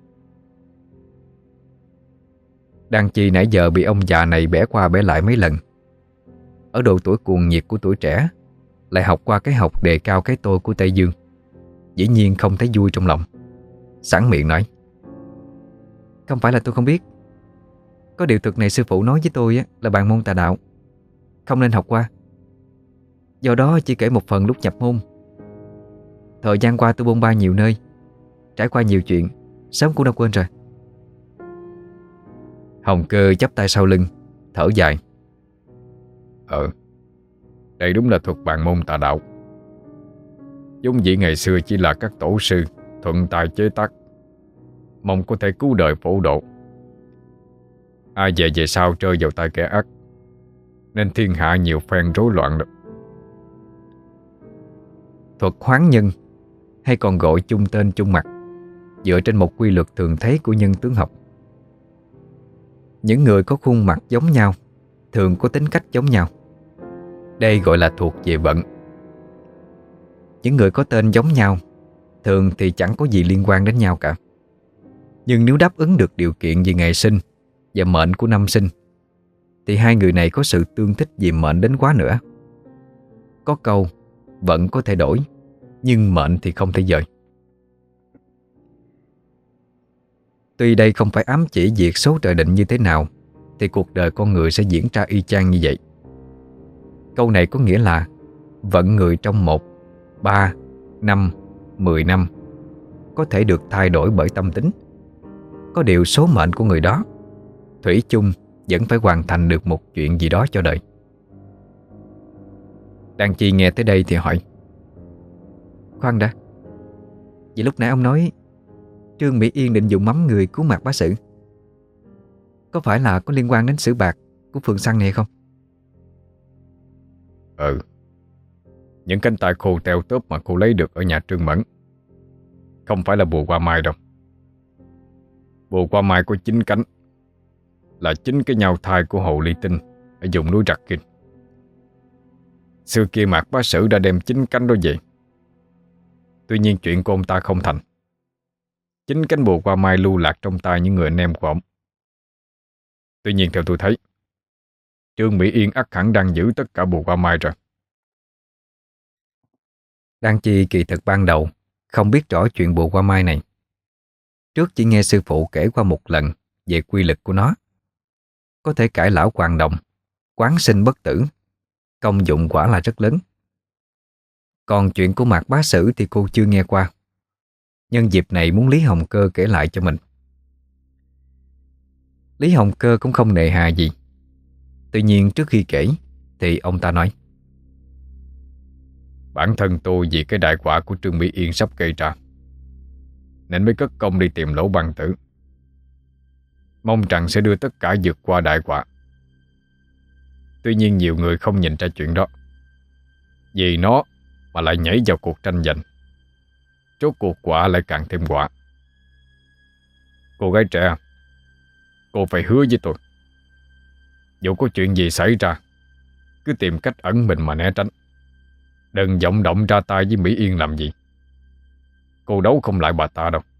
Đan Chi nãy giờ bị ông già này bẻ qua bẻ lại mấy lần. Ở độ tuổi cuồng nhiệt của tuổi trẻ, lại học qua cái học đề cao cái tôi của Tây Dương, dĩ nhiên không thấy vui trong lòng. Sẵn miệng nói. Không phải là tôi không biết. Có điều thuật này sư phụ nói với tôi á, là bàn môn tà đạo, không nên học qua. Do đó chỉ kể một phần lúc nhập môn. Thời gian qua tôi bôn ba nhiều nơi, trải qua nhiều chuyện, sớm cũng đã quên rồi. Hồng Cơ chắp tay sau lưng, thở dài. Ờ, đây đúng là thuật bàn môn tà đạo. Giống dĩ ngày xưa chỉ là các tổ sư thuận tay chế tác, mong có thể cứu đời phổ độ. Ai về về sau rơi vào tay kẻ ác, nên thiên hạ nhiều phen rối loạn đó. Thuật hoán nhân, hay còn gọi chung tên chung mặt, dựa trên một quy luật thường thấy của nhân tướng học. Những người có khuôn mặt giống nhau thường có tính cách giống nhau. Đây gọi là thuộc về vận. Những người có tên giống nhau thường thì chẳng có gì liên quan đến nhau cả. Nhưng nếu đáp ứng được điều kiện về ngày sinh và mệnh của năm sinh, thì hai người này có sự tương thích về mệnh đến quá nữa. Có câu vận có thể đổi, nhưng mệnh thì không thể dời. Tuy đây không phải ám chỉ việc số trời định như thế nào, thì cuộc đời con người sẽ diễn ra y chang như vậy. Câu này có nghĩa là vận người trong một, ba, năm, mười năm có thể được thay đổi bởi tâm tính. Có điều số mệnh của người đó thủy chung vẫn phải hoàn thành được một chuyện gì đó cho đời. Đan Chi nghe tới đây thì hỏi. Khoan đã, vậy lúc nãy ông nói Trương Mỹ Yên định dùng mắm người cứu Mạc Bá Sử, có phải là có liên quan đến Sử Bạc của Phường Săn này hay không? Ừ, những cánh tay khô teo tóp mà cô lấy được ở nhà Trương Mẫn không phải là bùa hoa mai đâu. Bùa hoa mai có chín cánh, là chính cái nhau thai của Hồ Ly Tinh ở vùng núi Trạc Kinh. Xưa kia Mạc Bá Sử đã đem chín cánh đó về. Tuy nhiên chuyện của ông ta không thành. Chính cánh bùa hoa mai lưu lạc trong tay những người anh em của ông. Tuy nhiên theo tôi thấy, Trương Mỹ Yên ắt hẳn đang giữ tất cả bùa hoa mai rồi. Đan Chi kỳ thực ban đầu không biết rõ chuyện bùa hoa mai này. Trước chỉ nghe sư phụ kể qua một lần về quy lực của nó. Có thể cải lão hoàn đồng, quán sinh bất tử, công dụng quả là rất lớn. Còn chuyện của Mạc Bá Sử thì cô chưa nghe qua. Nhân dịp này muốn Lý Hồng Cơ kể lại cho mình. Lý Hồng Cơ cũng không nề hà gì. Tuy nhiên trước khi kể thì ông ta nói: Bản thân tôi vì cái đại quả của Trương Mỹ Yên sắp gây ra nên mới cất công đi tìm Lỗ Băng Tử, mong rằng sẽ đưa tất cả vượt qua đại quả. Tuy nhiên nhiều người không nhìn ra chuyện đó, vì nó mà lại nhảy vào cuộc tranh giành. Rốt cuộc quả lại càng thêm quả. Cô gái trẻ, cô phải hứa với tôi, dù có chuyện gì xảy ra, cứ tìm cách ẩn mình mà né tránh. Đừng vọng động ra tay với Mỹ Yên làm gì. Cô đấu không lại bà ta đâu.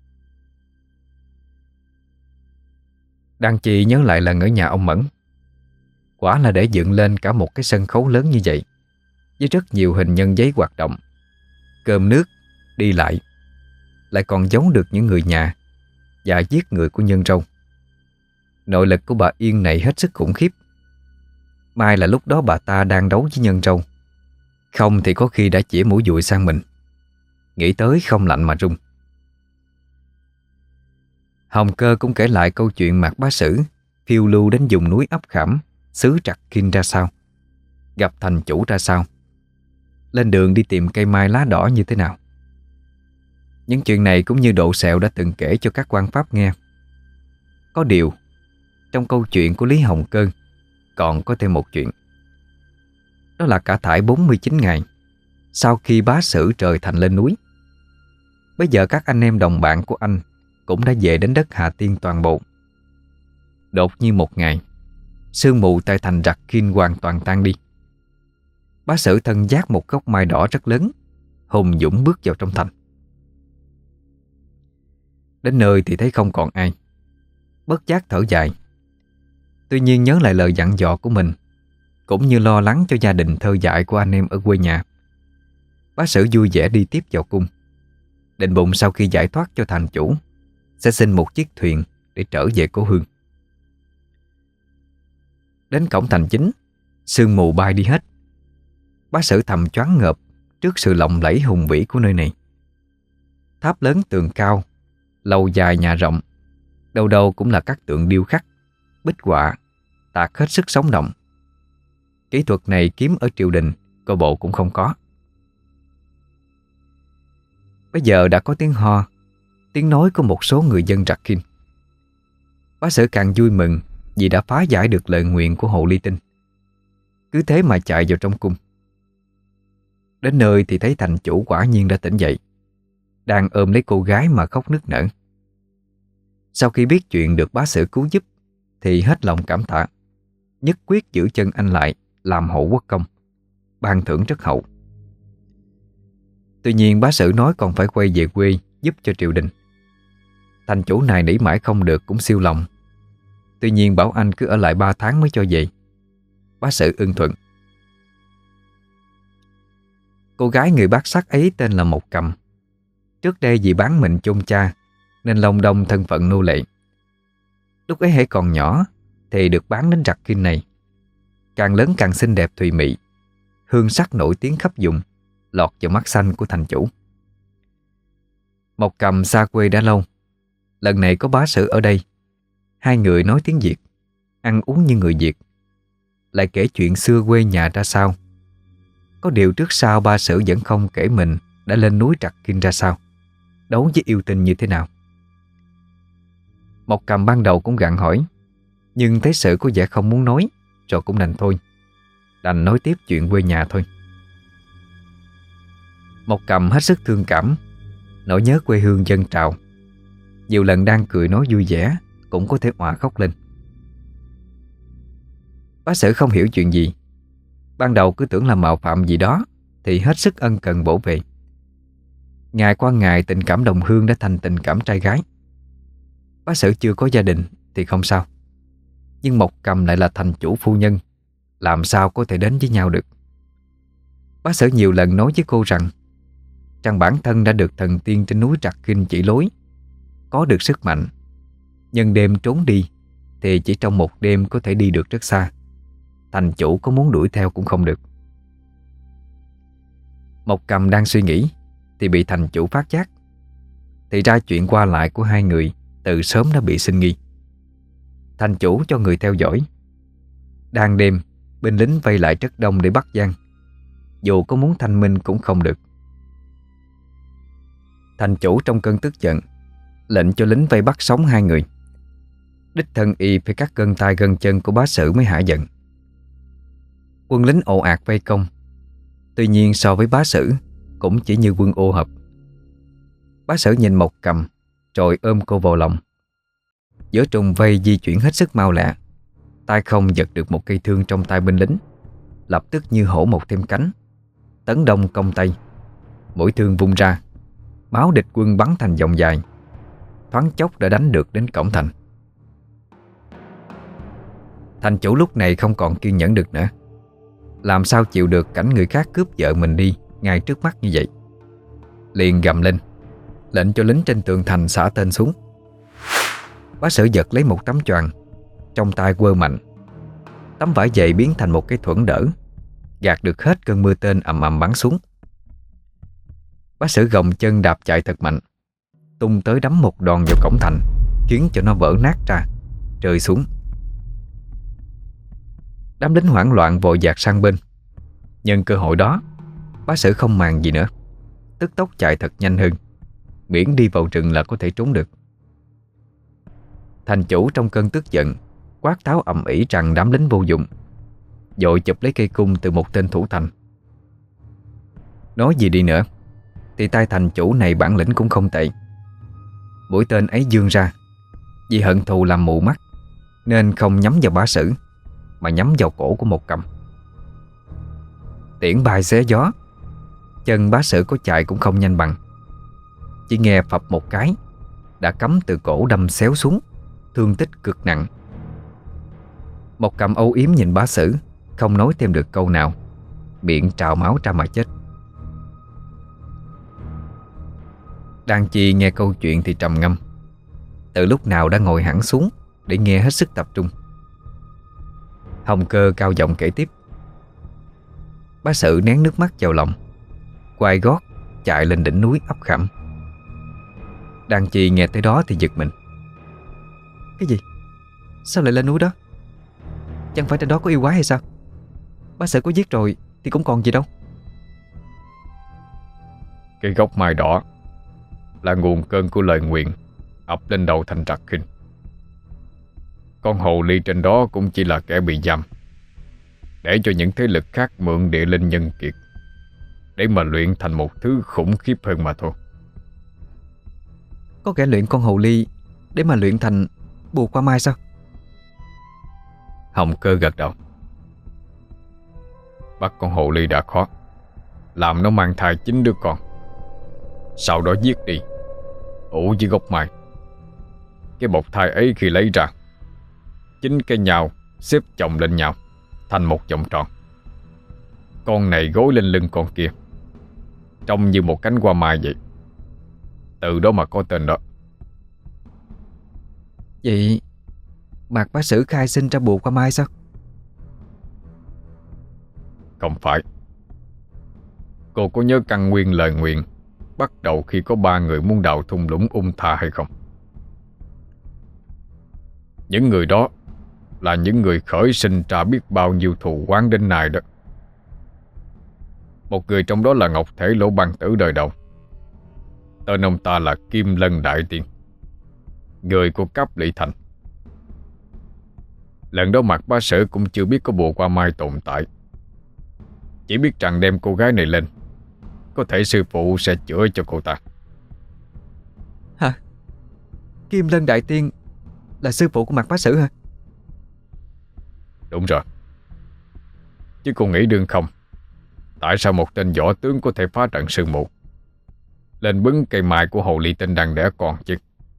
Đan Chi nhớ lại lần ở nhà ông Mẫn. Quả là để dựng lên cả một cái sân khấu lớn như vậy, với rất nhiều hình nhân giấy hoạt động, cơm nước, đi lại, lại còn giấu được những người nhà và giết người của Nhân Râu. Nội lực của bà Yên này hết sức khủng khiếp. May là lúc đó bà ta đang đấu với Nhân Râu, không thì có khi đã chĩa mũi dùi sang mình. Nghĩ tới không lạnh mà run. Hồng Cơ cũng kể lại câu chuyện Mạc Bá Sử phiêu lưu đến vùng núi Ấp Khảm, xứ Trạc Kinh ra sao, gặp thành chủ ra sao, lên đường đi tìm cây mai lá đỏ như thế nào. Những chuyện này cũng như Độ Sẹo đã từng kể cho các quan pháp nghe. Có điều, trong câu chuyện của Lý Hồng Cơ còn có thêm một chuyện. Đó là cả thảy bốn mươi chín ngày sau khi Bá Sử trời thành lên núi. Bây giờ các anh em đồng bạn của anh cũng đã về đến đất Hà Tiên toàn bộ. Đột nhiên một ngày, sương mù tại thành Trạc Kinh hoàn toàn tan đi. Bá Sử thân giác một gốc mai đỏ rất lớn, hùng dũng bước vào trong thành. Đến nơi thì thấy không còn ai, bất giác thở dài. Tuy nhiên nhớ lại lời dặn dò của mình, cũng như lo lắng cho gia đình thơ dại của anh em ở quê nhà, Bá Sử vui vẻ đi tiếp vào cung, định bụng sau khi giải thoát cho thành chủ sẽ xin một chiếc thuyền để trở về cố hương. Đến cổng thành chính, sương mù bay đi hết. Bá Sử thầm choáng ngợp trước sự lộng lẫy hùng vĩ của nơi này. Tháp lớn tường cao, lầu dài nhà rộng, đâu đâu cũng là các tượng điêu khắc, bích họa, tạc hết sức sống động. Kỹ thuật này kiếm ở triều đình coi bộ cũng không có. Bây giờ đã có tiếng ho, tiếng nói của một số người dân Trạc Kinh. Bá Sử càng vui mừng vì đã phá giải được lời nguyện của Hồ Ly Tinh. Cứ thế mà chạy vào trong cung. Đến nơi thì thấy thành chủ quả nhiên đã tỉnh dậy, đang ôm lấy cô gái mà khóc nức nở. Sau khi biết chuyện được Bá Sử cứu giúp thì hết lòng cảm tạ, nhất quyết giữ chân anh lại làm hậu quốc công, ban thưởng rất hậu. Tuy nhiên Bá Sử nói còn phải quay về quê giúp cho triều đình. Thành chủ này nỉ mãi không được cũng siêu lòng. Tuy nhiên bảo anh cứ ở lại ba tháng mới cho về. Bá Sử ưng thuận. Cô gái người Bát Sắc ấy tên là Mộc Cầm. Trước đây vì bán mình chôn cha nên lông đông thân phận nô lệ. Lúc ấy hãy còn nhỏ thì được bán đến Trạc Kinh này. Càng lớn càng xinh đẹp thùy mị, hương sắc nổi tiếng khắp vùng, lọt vào mắt xanh của thành chủ. Mộc Cầm xa quê đã lâu. Lần này có Bá Sử ở đây, hai người nói tiếng Việt, ăn uống như người Việt, lại kể chuyện xưa quê nhà ra sao. Có điều trước sau Bá Sử vẫn không kể mình đã lên núi Trạc Kinh ra sao, đấu với yêu tinh như thế nào. Mộc Cầm ban đầu cũng gặng hỏi, nhưng thấy Sử có vẻ không muốn nói, rồi cũng đành thôi, đành nói tiếp chuyện quê nhà thôi. Mộc Cầm hết sức thương cảm, nỗi nhớ quê hương dâng trào. Nhiều lần đang cười nói vui vẻ cũng có thể òa khóc lên. Bá Sử không hiểu chuyện gì. Ban đầu cứ tưởng là mạo phạm gì đó thì hết sức ân cần bổ về. Ngày qua ngày tình cảm đồng hương đã thành tình cảm trai gái. Bá Sử chưa có gia đình thì không sao, nhưng Mộc Cầm lại là thành chủ phu nhân, làm sao có thể đến với nhau được. Bá Sử nhiều lần nói với cô rằng rằng bản thân đã được thần tiên trên núi Trạc Kinh chỉ lối, có được sức mạnh, nhân đêm trốn đi thì chỉ trong một đêm có thể đi được rất xa. Thành chủ có muốn đuổi theo cũng không được. Mộc Cầm đang suy nghĩ thì bị thành chủ phát giác. Thì ra chuyện qua lại của hai người từ sớm đã bị sinh nghi. Thành chủ cho người theo dõi. Đang đêm, binh lính vây lại rất đông để bắt gian. Dù có muốn thanh minh cũng không được. Thành chủ trong cơn tức giận lệnh cho lính vây bắt sống hai người. Đích thân y phải cắt gân tay gân chân của Bá Sử mới hả giận. Quân lính ồ ạt vây công. Tuy nhiên so với Bá Sử cũng chỉ như quân ô hợp. Bá Sử nhìn Mộc Cầm rồi ôm cô vào lòng. Giữa trùng vây di chuyển hết sức mau lẹ, tay không giật được một cây thương trong tay binh lính, lập tức như hổ một thêm cánh, tấn đông công tay. Mũi thương vung ra, máu địch quân bắn thành dòng dài, thoáng chốc đã đánh được đến cổng thành. Thành chủ lúc này không còn kiên nhẫn được nữa. Làm sao chịu được cảnh người khác cướp vợ mình đi ngay trước mắt như vậy. Liền gầm lên, lệnh cho lính trên tường thành xả tên xuống. Bá Sử giật lấy một tấm choàng, trong tay quơ mạnh. Tấm vải dày biến thành một cái thuẫn đỡ, gạt được hết cơn mưa tên ầm ầm bắn xuống. Bá Sử gồng chân đạp chạy thật mạnh, tung tới đấm một đòn vào cổng thành, khiến cho nó vỡ nát ra, rơi xuống. Đám lính hoảng loạn vội dạt sang bên. Nhân cơ hội đó, Bá Sử không màng gì nữa, tức tốc chạy thật nhanh hơn, miễn đi vào rừng là có thể trốn được. Thành chủ trong cơn tức giận quát tháo ầm ĩ rằng đám lính vô dụng, vội chụp lấy cây cung từ một tên thủ thành. Nói gì đi nữa thì tay thành chủ này bản lĩnh cũng không tệ. Mũi tên ấy giương ra, vì hận thù làm mù mắt nên không nhắm vào Bá Sử mà nhắm vào cổ của Mộc Cầm. Tiễn bay xé gió, chân Bá Sử có chạy cũng không nhanh bằng. Chỉ nghe phập một cái, đã cắm từ cổ đâm xéo xuống, thương tích cực nặng. Mộc Cầm âu yếm nhìn Bá Sử, không nói thêm được câu nào, miệng trào máu ra mà chết. Đan Chi nghe câu chuyện thì trầm ngâm. Từ lúc nào đã ngồi hẳn xuống để nghe hết sức tập trung. Hồng Cơ cao giọng kể tiếp. Bá Sử nén nước mắt vào lòng, quay gót chạy lên đỉnh núi ấp khẩm. Đan Chi nghe tới đó thì giật mình. Cái gì? Sao lại lên núi đó? Chẳng phải trên đó có yêu quái hay sao? Bá Sử có giết rồi thì cũng còn gì đâu. Cái gốc mai đỏ là nguồn cơn của lời nguyền ập lên đầu thành Trạc Kinh. Con hồ ly trên đó cũng chỉ là kẻ bị giam, để cho những thế lực khác mượn địa linh nhân kiệt để mà luyện thành một thứ khủng khiếp hơn mà thôi. Có kẻ luyện con hồ ly để mà luyện thành bùa qua mai sao? Hồng Cơ gật đầu. Bắt con hồ ly đã khó, làm nó mang thai chín đứa con, sau đó giết đi, ủ với gốc mai. Cái bọc thai ấy khi lấy ra, chín cây nhào xếp chồng lên nhau thành một vòng tròn. Con này gối lên lưng con kia, trông như một cánh hoa mai vậy. Từ đó mà có tên đó. Vậy Mạc Bá Sử khai sinh ra bùa qua mai sao? Không phải. Cô có nhớ căn nguyên lời nguyện bắt đầu khi có ba người muốn đào thung lũng Ung Tha hay không? Những người đó là những người khởi sinh ra biết bao nhiêu thù oán đến nay đó. Một người trong đó là Ngọc Thể Lỗ Băng Tử đời đầu. Tên ông ta là Kim Lân Đại Tiên, người của Cáp Lỵ Thành. Lần đó Mạc Bá Sử cũng chưa biết có bùa qua mai tồn tại, chỉ biết rằng đem cô gái này lên có thể sư phụ sẽ chữa cho cô ta. Hả? Kim Lân Đại Tiên là sư phụ của Mạc Bá Sử hả? Đúng rồi. Chứ cô nghĩ đương không, tại sao một tên võ tướng có thể phá trận sương mù, lên bứng cây mai của hồ ly tinh đang đẻ con chứ?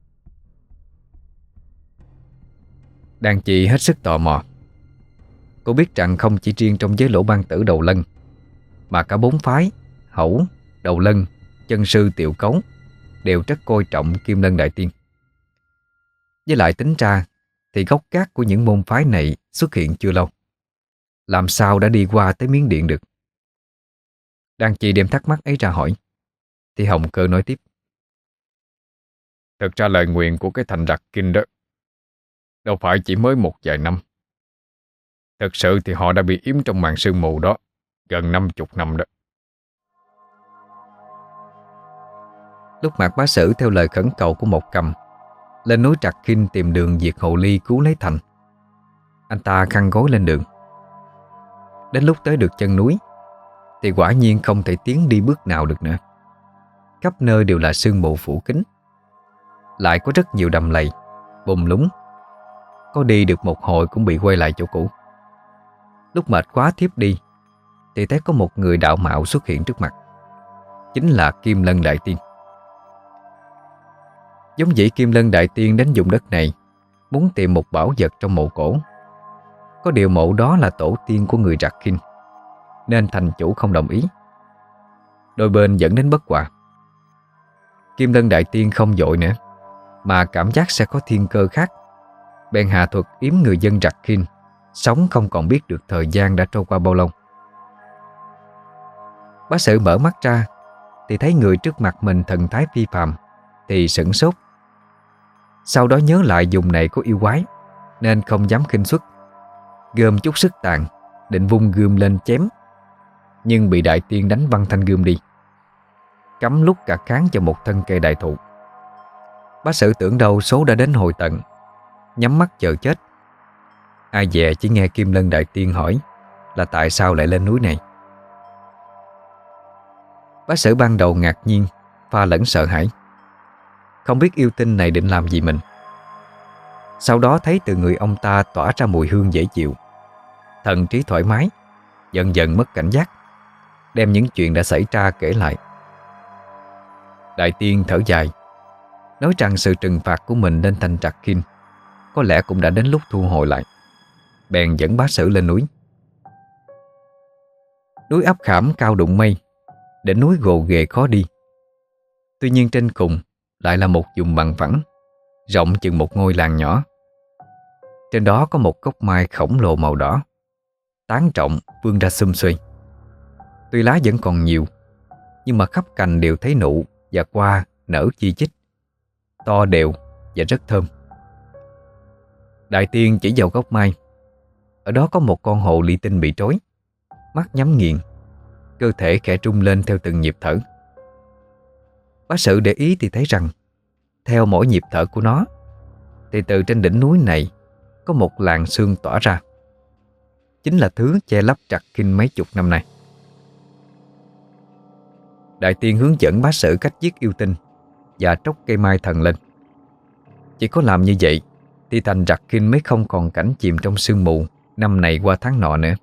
Đan Chi hết sức tò mò. Cô biết rằng không chỉ riêng trong giới lỗ ban tử Đầu Lân, mà cả bốn phái Hẩu, Đầu Lân, Chân Sư, Tiểu Cấu đều rất coi trọng Kim Lân Đại Tiên. Với lại tính ra thì gốc gác của những môn phái này xuất hiện chưa lâu, làm sao đã đi qua tới Miến Điện được. Đan Chi đem thắc mắc ấy ra hỏi, thì Hồng Cơ nói tiếp. Thực ra lời nguyện của cái thành Rạc Kinh đó đâu phải chỉ mới một vài năm. Thực sự thì họ đã bị yếm trong màn sương mù đó gần năm chục năm đó. Lúc Mạc Bá Sử theo lời khẩn cầu của Một Cầm lên núi Trạc Kinh tìm đường diệt hồ ly cứu lấy thành, anh ta khăn gối lên đường. Đến lúc tới được chân núi thì quả nhiên không thể tiến đi bước nào được nữa. Khắp nơi đều là sương mù phủ kín, lại có rất nhiều đầm lầy, bùn lúng. Có đi được một hồi cũng bị quay lại chỗ cũ. Lúc mệt quá thiếp đi thì thấy có một người đạo mạo xuất hiện trước mặt, chính là Kim Lân Đại Tiên. Giống dĩ Kim Lân Đại Tiên đến vùng đất này muốn tìm một bảo vật trong mộ cổ. Có điều mộ đó là tổ tiên của người Rạc Kinh, nên thành chủ không đồng ý. Đôi bên dẫn đến bất hòa. Kim Lân Đại Tiên không vội nữa, mà cảm giác sẽ có thiên cơ khác, bèn hạ thuật yếm người dân Rạc Kinh sống không còn biết được thời gian đã trôi qua bao lâu. Bá Sử mở mắt ra thì thấy người trước mặt mình thần thái phi phàm, thì sửng sốt. Sau đó nhớ lại vùng này có yêu quái, nên không dám khinh suất, gom chút sức tàn định vung gươm lên chém, nhưng bị Đại Tiên đánh văng thanh gươm đi, cắm lúc cả cán cho một thân cây đại thụ. Bá Sử tưởng đâu số đã đến hồi tận, nhắm mắt chờ chết. Ai dè chỉ nghe Kim Lân Đại Tiên hỏi là tại sao lại lên núi này. Bá Sử ban đầu ngạc nhiên pha lẫn sợ hãi, không biết yêu tinh này định làm gì mình. Sau đó thấy từ người ông ta tỏa ra mùi hương dễ chịu, thần trí thoải mái, dần dần mất cảnh giác, đem những chuyện đã xảy ra kể lại. Đại Tiên thở dài, nói rằng sự trừng phạt của mình lên thành Trạc Kinh có lẽ cũng đã đến lúc thu hồi lại, bèn dẫn Bá Sử lên núi. Núi ắp khảm cao đụng mây, đỉnh núi gồ ghề khó đi. Tuy nhiên trên cùng lại là một vùng bằng phẳng, rộng chừng một ngôi làng nhỏ. Trên đó có một gốc mai khổng lồ màu đỏ, tán rộng vươn ra xum xuê. Tuy lá vẫn còn nhiều, nhưng mà khắp cành đều thấy nụ và hoa nở chi chít, to đều và rất thơm. Đại Tiên chỉ vào gốc mai. Ở đó có một con hồ ly tinh bị trói, mắt nhắm nghiền, cơ thể khẽ rung lên theo từng nhịp thở. Bá Sử để ý thì thấy rằng theo mỗi nhịp thở của nó thì từ trên đỉnh núi này có một làn sương tỏa ra, chính là thứ che lấp Trạc Kinh mấy chục năm nay. Đại Tiên hướng dẫn Bá Sử cách giết yêu tinh và tróc cây mai thần lên. Chỉ có làm như vậy thì thành Trạc Kinh mới không còn cảnh chìm trong sương mù năm này qua tháng nọ nữa.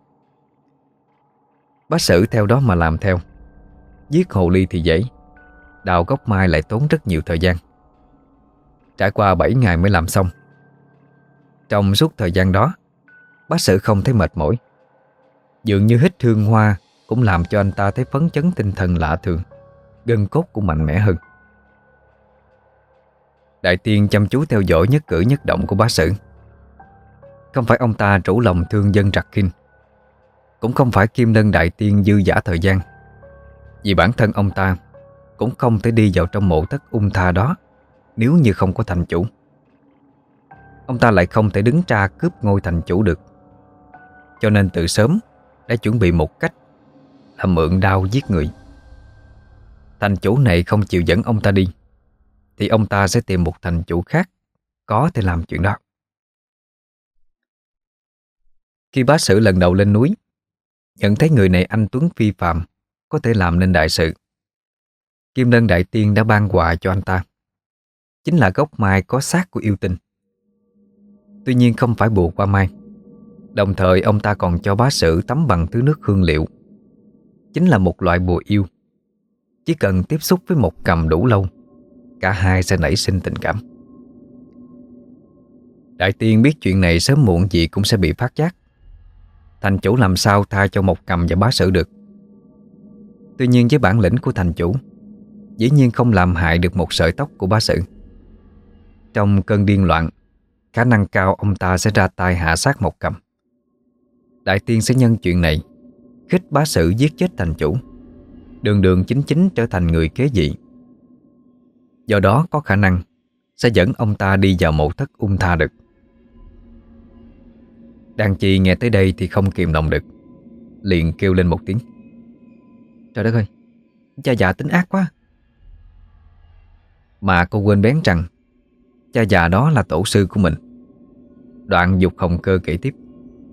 Bá Sử theo đó mà làm theo. Giết hồ ly thì dễ, đào gốc mai lại tốn rất nhiều thời gian. Trải qua bảy ngày mới làm xong. Trong suốt thời gian đó, Bá Sử không thấy mệt mỏi. Dường như hít hương hoa cũng làm cho anh ta thấy phấn chấn tinh thần lạ thường, gân cốt cũng mạnh mẽ hơn. Đại Tiên chăm chú theo dõi nhất cử nhất động của Bá Sử. Không phải ông ta rủ lòng thương dân Trạc Kinh, cũng không phải Kim Lân Đại Tiên dư dả thời gian, vì bản thân ông ta cũng không thể đi vào trong mộ thất ung tha đó nếu như không có thành chủ. Ông ta lại không thể đứng ra cướp ngôi thành chủ được, cho nên từ sớm đã chuẩn bị một cách là mượn đao giết người. Thành chủ này không chịu dẫn ông ta đi thì ông ta sẽ tìm một thành chủ khác có thể làm chuyện đó. Khi Bá Sử lần đầu lên núi, nhận thấy người này anh tuấn phi phàm, có thể làm nên đại sự, Kim Lân Đại Tiên đã ban quà cho anh ta, chính là gốc mai có xác của yêu tinh. Tuy nhiên không phải bùa qua mai. Đồng thời ông ta còn cho bá sử tắm bằng thứ nước hương liệu, chính là một loại bùa yêu. Chỉ cần tiếp xúc với một cầm đủ lâu, cả hai sẽ nảy sinh tình cảm. Đại Tiên biết chuyện này sớm muộn gì cũng sẽ bị phát giác. Thành chủ làm sao tha cho một cầm và bá sử được. Tuy nhiên với bản lĩnh của thành chủ, dĩ nhiên không làm hại được một sợi tóc của bá sử. Trong cơn điên loạn, khả năng cao ông ta sẽ ra tay hạ sát một cầm. Đại Tiên sẽ nhân chuyện này khích bá sử giết chết thành chủ, đường đường chính chính trở thành người kế vị. Do đó có khả năng sẽ dẫn ông ta đi vào mộ thất ung tha được. Đàn Chi nghe tới đây thì không kìm lòng được, liền kêu lên một tiếng: Trời đất ơi, cha già tính ác quá. Mà cô quên bén rằng cha già đó là tổ sư của mình. Đoạn dục Hồng Cơ kể tiếp: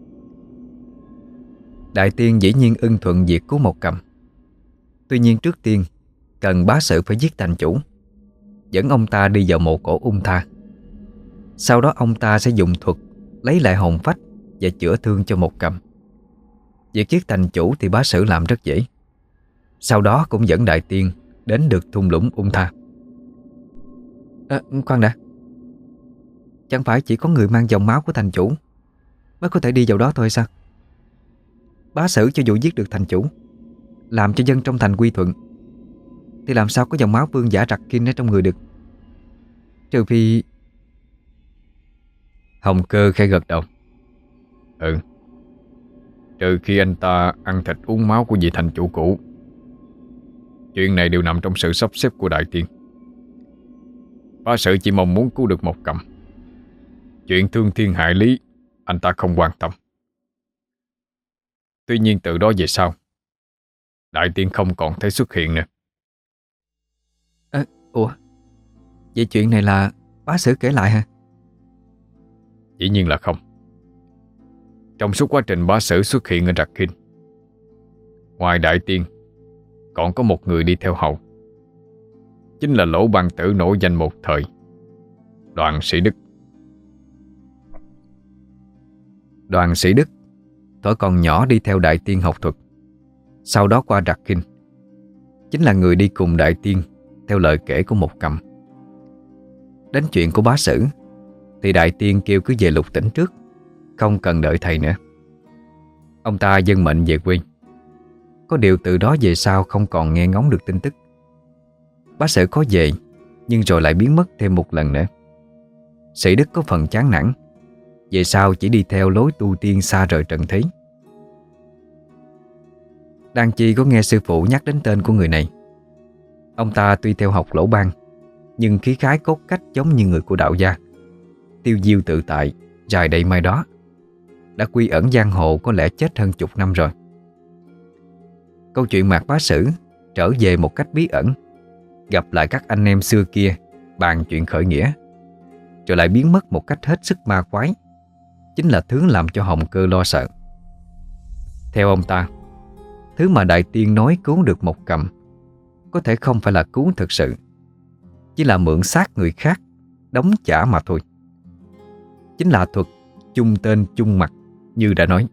Đại Tiên dĩ nhiên ưng thuận việc cứu một cầm. Tuy nhiên trước tiên cần bá sử phải giết thành chủ, dẫn ông ta đi vào mộ cổ ung tha. Sau đó ông ta sẽ dùng thuật lấy lại hồn phách và chữa thương cho một cầm. Việc giết thành chủ thì bá sử làm rất dễ. Sau đó cũng dẫn Đại Tiên đến được thung lũng ung tha. À, khoan đã, chẳng phải chỉ có người mang dòng máu của thành chủ mới có thể đi vào đó thôi sao? Bá sử cho dù giết được thành chủ, làm cho dân trong thành quy thuận, thì làm sao có dòng máu vương giả Rặc Kinh ở trong người được? Trừ phi... Hồng Cơ khẽ gật đầu. Ừ, trừ khi anh ta ăn thịt uống máu của vị thành chủ cũ. Chuyện này đều nằm trong sự sắp xếp của Đại Tiên. Bá sử chỉ mong muốn cứu được một cầm. Chuyện thương thiên hại lý anh ta không quan tâm. Tuy nhiên từ đó về sau, Đại Tiên không còn thấy xuất hiện nữa. À, ủa, vậy chuyện này là bá sử kể lại hả? Dĩ nhiên là không. Trong suốt quá trình bá sử xuất hiện ở Rặc Kinh, ngoài Đại Tiên còn có một người đi theo hầu, chính là Lỗ Băng Tử nổi danh một thời, Đoàn Sĩ Đức. Đoàn Sĩ Đức thuở còn nhỏ đi theo Đại Tiên học thuật, sau đó qua Rặc Kinh, chính là người đi cùng Đại Tiên theo lời kể của một cầm. Đến chuyện của bá sử thì Đại Tiên kêu cứ về Lục Tỉnh trước, không cần đợi thầy nữa. Ông ta dân mệnh về quê. Có điều từ đó về sau không còn nghe ngóng được tin tức. Bá sử có về, nhưng rồi lại biến mất thêm một lần nữa. Sĩ Đức có phần chán nản, về sau chỉ đi theo lối tu tiên xa rời trần thế. Đan Chi có nghe sư phụ nhắc đến tên của người này. Ông ta tuy theo học Lỗ Ban, nhưng khí khái cốt cách giống như người của đạo gia, tiêu diêu tự tại, rài đầy mai đó. Đã quy ẩn giang hồ có lẽ chết hơn chục năm rồi. Câu chuyện Mạc Bá Sử trở về một cách bí ẩn, gặp lại các anh em xưa kia, bàn chuyện khởi nghĩa, rồi lại biến mất một cách hết sức ma quái, chính là thứ làm cho Hồng Cơ lo sợ. Theo ông ta, thứ mà Đại Tiên nói cứu được một cầm có thể không phải là cứu thực sự, chỉ là mượn xác người khác đóng trả mà thôi. Chính là thuật chung tên chung mặt như đã nói.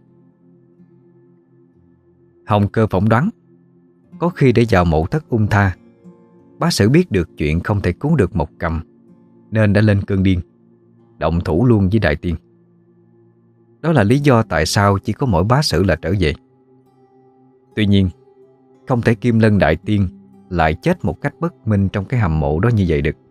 Hồng Cơ phỏng đoán có khi để vào mộ thất ung tha, bá sử biết được chuyện không thể cứu được một cầm, nên đã lên cơn điên, động thủ luôn với Đại Tiên. Đó là lý do tại sao chỉ có mỗi bá sử là trở về. Tuy nhiên, không thể Kim Lân Đại Tiên lại chết một cách bất minh trong cái hầm mộ đó như vậy được.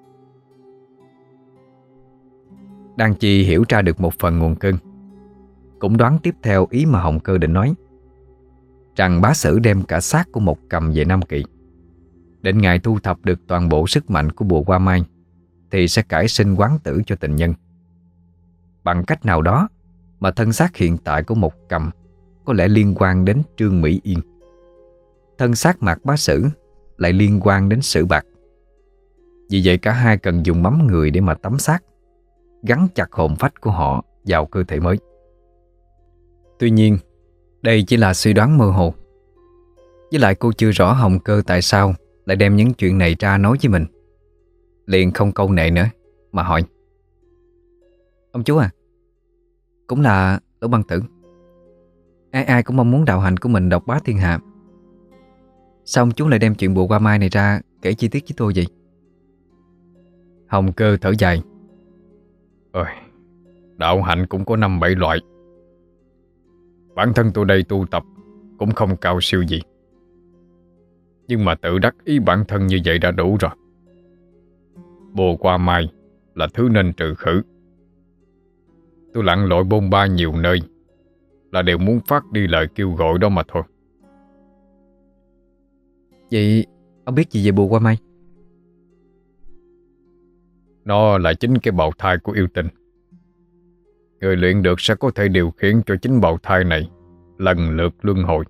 Đan Chi hiểu ra được một phần nguồn cơn, cũng đoán tiếp theo ý mà Hồng Cơ định nói, rằng bá sử đem cả xác của một cầm về Nam Kỵ. Đến ngày thu thập được toàn bộ sức mạnh của bùa Hoa Mai thì sẽ cải sinh quán tử cho tình nhân. Bằng cách nào đó mà thân xác hiện tại của một cầm có lẽ liên quan đến Trương Mỹ Yên, thân xác Mạc Bá Sử lại liên quan đến Sử Bạc. Vì vậy cả hai cần dùng mắm người để mà tắm xác, gắn chặt hồn phách của họ vào cơ thể mới. Tuy nhiên, đây chỉ là suy đoán mơ hồ. Với lại cô chưa rõ Hồng Cơ tại sao lại đem những chuyện này ra nói với mình. Liền không câu nệ nữa mà hỏi: Ông chú à, cũng là Lỗ Băng Tử. Ai ai cũng mong muốn đạo hạnh của mình độc bá thiên hạ. Sao ông chú lại đem chuyện bộ qua mai này ra kể chi tiết với tôi vậy? Hồng Cơ thở dài: Ôi, đạo hạnh cũng có năm bảy loại. Bản thân tôi đây tu tập cũng không cao siêu gì, nhưng mà tự đắc ý bản thân như vậy đã đủ rồi. Bồ qua mai là thứ nên trừ khử. Tôi lặn lội bôn ba nhiều nơi là đều muốn phát đi lời kêu gọi đó mà thôi. Vậy ông biết gì về bùa qua mai? Nó là chính cái bào thai của yêu tinh. Người luyện được sẽ có thể điều khiển cho chính bào thai này lần lượt luân hồi.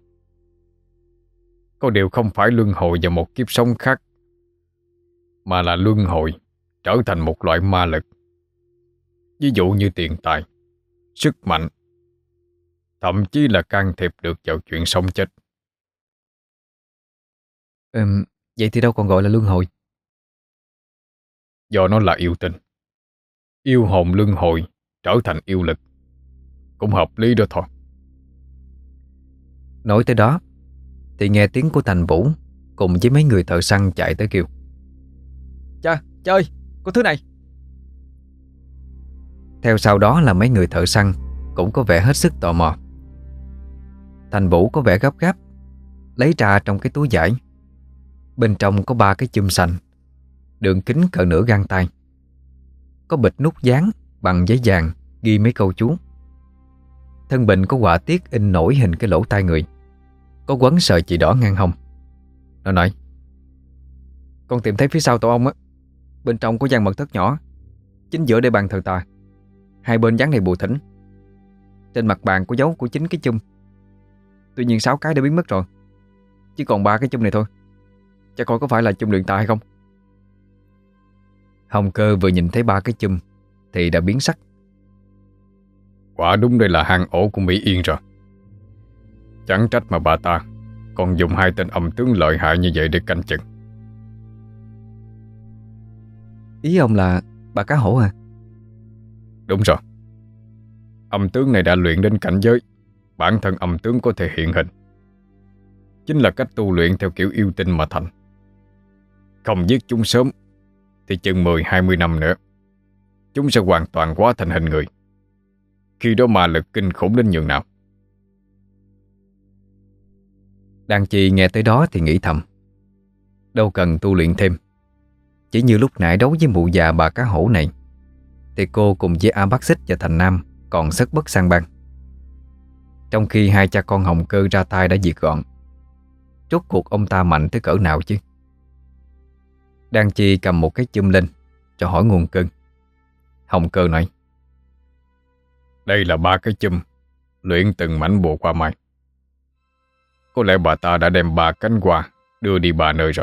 Có điều không phải luân hồi vào một kiếp sống khác, mà là luân hồi trở thành một loại ma lực. Ví dụ như tiền tài, sức mạnh, thậm chí là can thiệp được vào chuyện sống chết. Ừm, vậy thì đâu còn gọi là luân hồi. Do nó là yêu tinh, yêu hồn luân hồi trở thành yêu lực, cũng hợp lý đó thôi. Nói tới đó thì nghe tiếng của Thành Vũ cùng với mấy người thợ săn chạy tới kêu: Cha, cha ơi, có thứ này. Theo sau đó là mấy người thợ săn cũng có vẻ hết sức tò mò. Thành Vũ có vẻ gấp gáp lấy ra trong cái túi vải. Bên trong có ba cái chum xanh, đường kính cỡ nửa gang tay. Có bịch nút dán bằng giấy vàng ghi mấy câu chú. Thân bình có họa tiết in nổi hình cái lỗ tai người, có quấn sợi chỉ đỏ ngang hông. Nó nói: Con tìm thấy phía sau tổ ong á, bên trong có gian mật thất nhỏ, chính giữa để bàn thờ tà. Hai bên dán đầy bùa thỉnh. Trên mặt bàn có dấu của chính cái chum. Tuy nhiên sáu cái đã biến mất rồi, chỉ còn ba cái chum này thôi. Cha coi có phải là chum luyện tà hay không? Hồng Cơ vừa nhìn thấy ba cái chum thì đã biến sắc. Quả đúng đây là hang ổ của Mỹ Yên rồi. Chẳng trách mà bà ta còn dùng hai tên âm tướng lợi hại như vậy để canh chừng. Ý ông là bà cá hổ à? Đúng rồi. Âm tướng này đã luyện đến cảnh giới bản thân âm tướng có thể hiện hình. Chính là cách tu luyện theo kiểu yêu tinh mà thành. Không giết chúng sớm thì chừng mười hai mươi năm nữa chúng sẽ hoàn toàn hóa thành hình người. Khi đó ma lực kinh khủng đến nhường nào. Đan Chi nghe tới đó thì nghĩ thầm: đâu cần tu luyện thêm. Chỉ như lúc nãy đấu với mụ già bà cá hổ này thì cô cùng với A Bác Xích và Thành Nam còn sất bất sang băng, trong khi hai cha con Hồng Cơ ra tay đã diệt gọn. Rốt cuộc ông ta mạnh tới cỡ nào chứ? Đan Chi cầm một cái chum lên cho hỏi nguồn cơn. Hồng Cơ nói: Đây là ba cái chum luyện từng mảnh bùa qua mai. Có lẽ bà ta đã đem ba cánh qua đưa đi ba nơi rồi.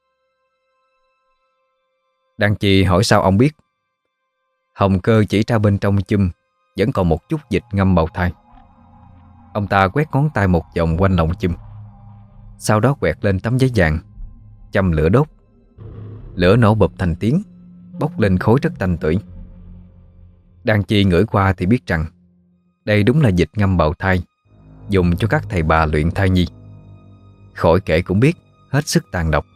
Đan Chi hỏi sao ông biết. Hồng Cơ chỉ ra bên trong chum vẫn còn một chút dịch ngâm bào thai. Ông ta quét ngón tay một vòng quanh lồng chum, sau đó quẹt lên tấm giấy vàng, châm lửa đốt. Lửa nổ bụp thành tiếng, bốc lên khói rất tanh tưởi. Đan Chi ngửi qua thì biết rằng đây đúng là dịch ngâm bào thai dùng cho các thầy bà luyện thai nhi. Khỏi kể cũng biết hết sức tàn độc.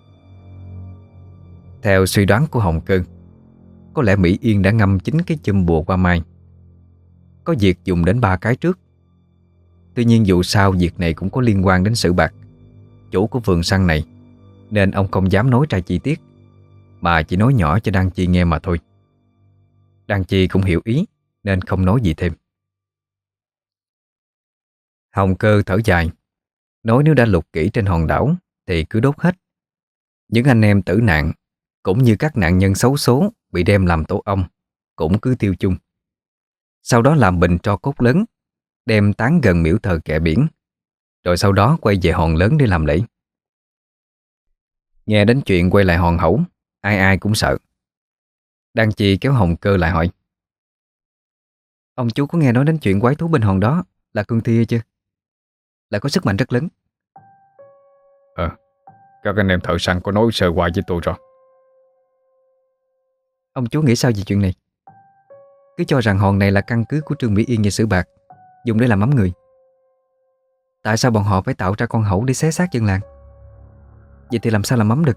Theo suy đoán của Hồng Cơ, có lẽ Mỹ Yên đã ngâm chính cái chum bùa qua mai. Có việc dùng đến ba cái trước. Tuy nhiên dù sao việc này cũng có liên quan đến Sử Bạc, chủ của vườn săn này, nên ông không dám nói ra chi tiết, mà chỉ nói nhỏ cho Đan Chi nghe mà thôi. Đan Chi cũng hiểu ý nên không nói gì thêm. Hồng Cơ thở dài, nói nếu đã lục kỹ trên hòn đảo thì cứ đốt hết. Những anh em tử nạn cũng như các nạn nhân xấu số bị đem làm tổ ong cũng cứ tiêu chung. Sau đó làm bình tro cốt lớn, đem tán gần miễu thờ kệ biển, rồi sau đó quay về hòn lớn để làm lễ. Nghe đến chuyện quay lại hòn hẩu, ai ai cũng sợ. Đan Chi kéo Hồng Cơ lại hỏi: Ông chú có nghe nói đến chuyện quái thú bên hòn đó là Cương Thi chưa? Lại có sức mạnh rất lớn. Ờ, Các anh em thợ săn có nói sơ qua với tôi rồi. Ông chú nghĩ sao về chuyện này? Cứ cho rằng hòn này là căn cứ của Trương Mỹ Yên và Sử Bạc, dùng để làm mắm người. Tại sao bọn họ phải tạo ra con hổ để xé xác dân làng? Vậy thì làm sao làm mắm được?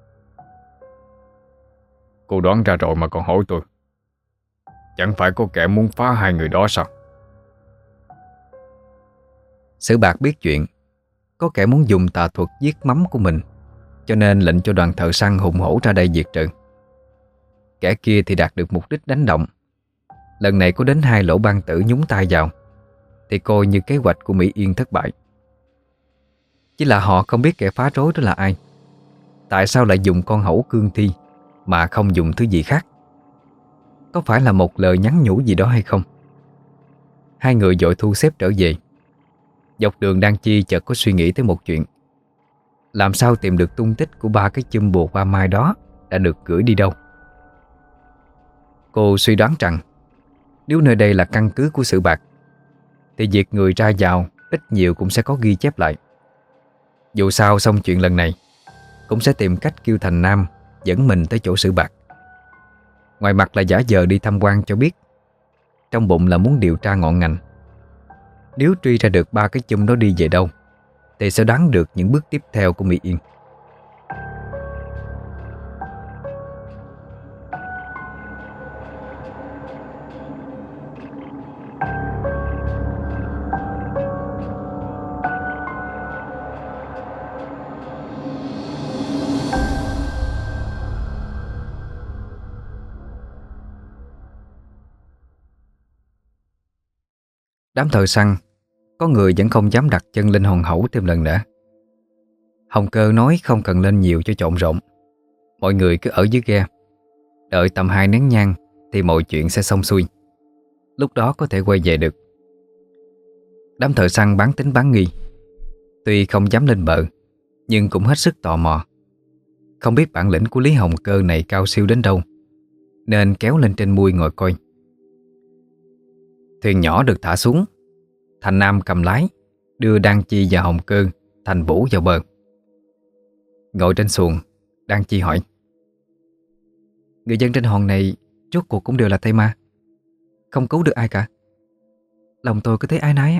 Cô đoán ra rồi mà còn hỏi tôi. Chẳng phải có kẻ muốn phá hai người đó sao? Sử Bạc biết chuyện có kẻ muốn dùng tà thuật giết mắm của mình, cho nên lệnh cho đoàn thợ săn hùng hổ ra đây diệt trừ. Kẻ kia thì đạt được mục đích đánh động. Lần này có đến hai lỗ ban tử nhúng tay vào, thì coi như kế hoạch của Mỹ Yên thất bại. Chỉ là họ không biết kẻ phá rối đó là ai. Tại sao lại dùng con hổ cương thi mà không dùng thứ gì khác? Có phải là một lời nhắn nhủ gì đó hay không? Hai người vội thu xếp trở về. Dọc đường Đan Chi chợt có suy nghĩ tới một chuyện. Làm sao tìm được tung tích của ba cái chum bùa hoa mai đó đã được gửi đi đâu? Cô suy đoán rằng nếu nơi đây là căn cứ của Sử Bạc thì việc người ra vào ít nhiều cũng sẽ có ghi chép lại. Dù sao xong chuyện lần này cũng sẽ tìm cách kêu Thành Nam dẫn mình tới chỗ Sử Bạc. Ngoài mặt là giả vờ đi tham quan cho biết, trong bụng là muốn điều tra ngọn ngành. Nếu truy ra được ba cái chum đó đi về đâu thì sẽ đoán được những bước tiếp theo của Mỹ Yên. Đám thợ săn có người vẫn không dám đặt chân lên hòn hẩu thêm lần nữa. Hồng Cơ nói không cần lên nhiều cho trộn rộn. Mọi người cứ ở dưới ghe, đợi tầm hai nén nhang thì mọi chuyện sẽ xong xuôi. Lúc đó có thể quay về được. Đám thợ săn bán tính bán nghi. Tuy không dám lên bờ, nhưng cũng hết sức tò mò. Không biết bản lĩnh của Lý Hồng Cơ này cao siêu đến đâu, nên kéo lên trên mui ngồi coi. Thuyền nhỏ được thả xuống. Thành Nam cầm lái, đưa Đan Chi và Hồng Cơ, Thành Vũ vào bờ. Ngồi trên xuồng, Đan Chi hỏi: người dân trên hòn này rốt cuộc cũng đều là Tây Ma, không cứu được ai cả. Lòng tôi cứ thấy áy náy á.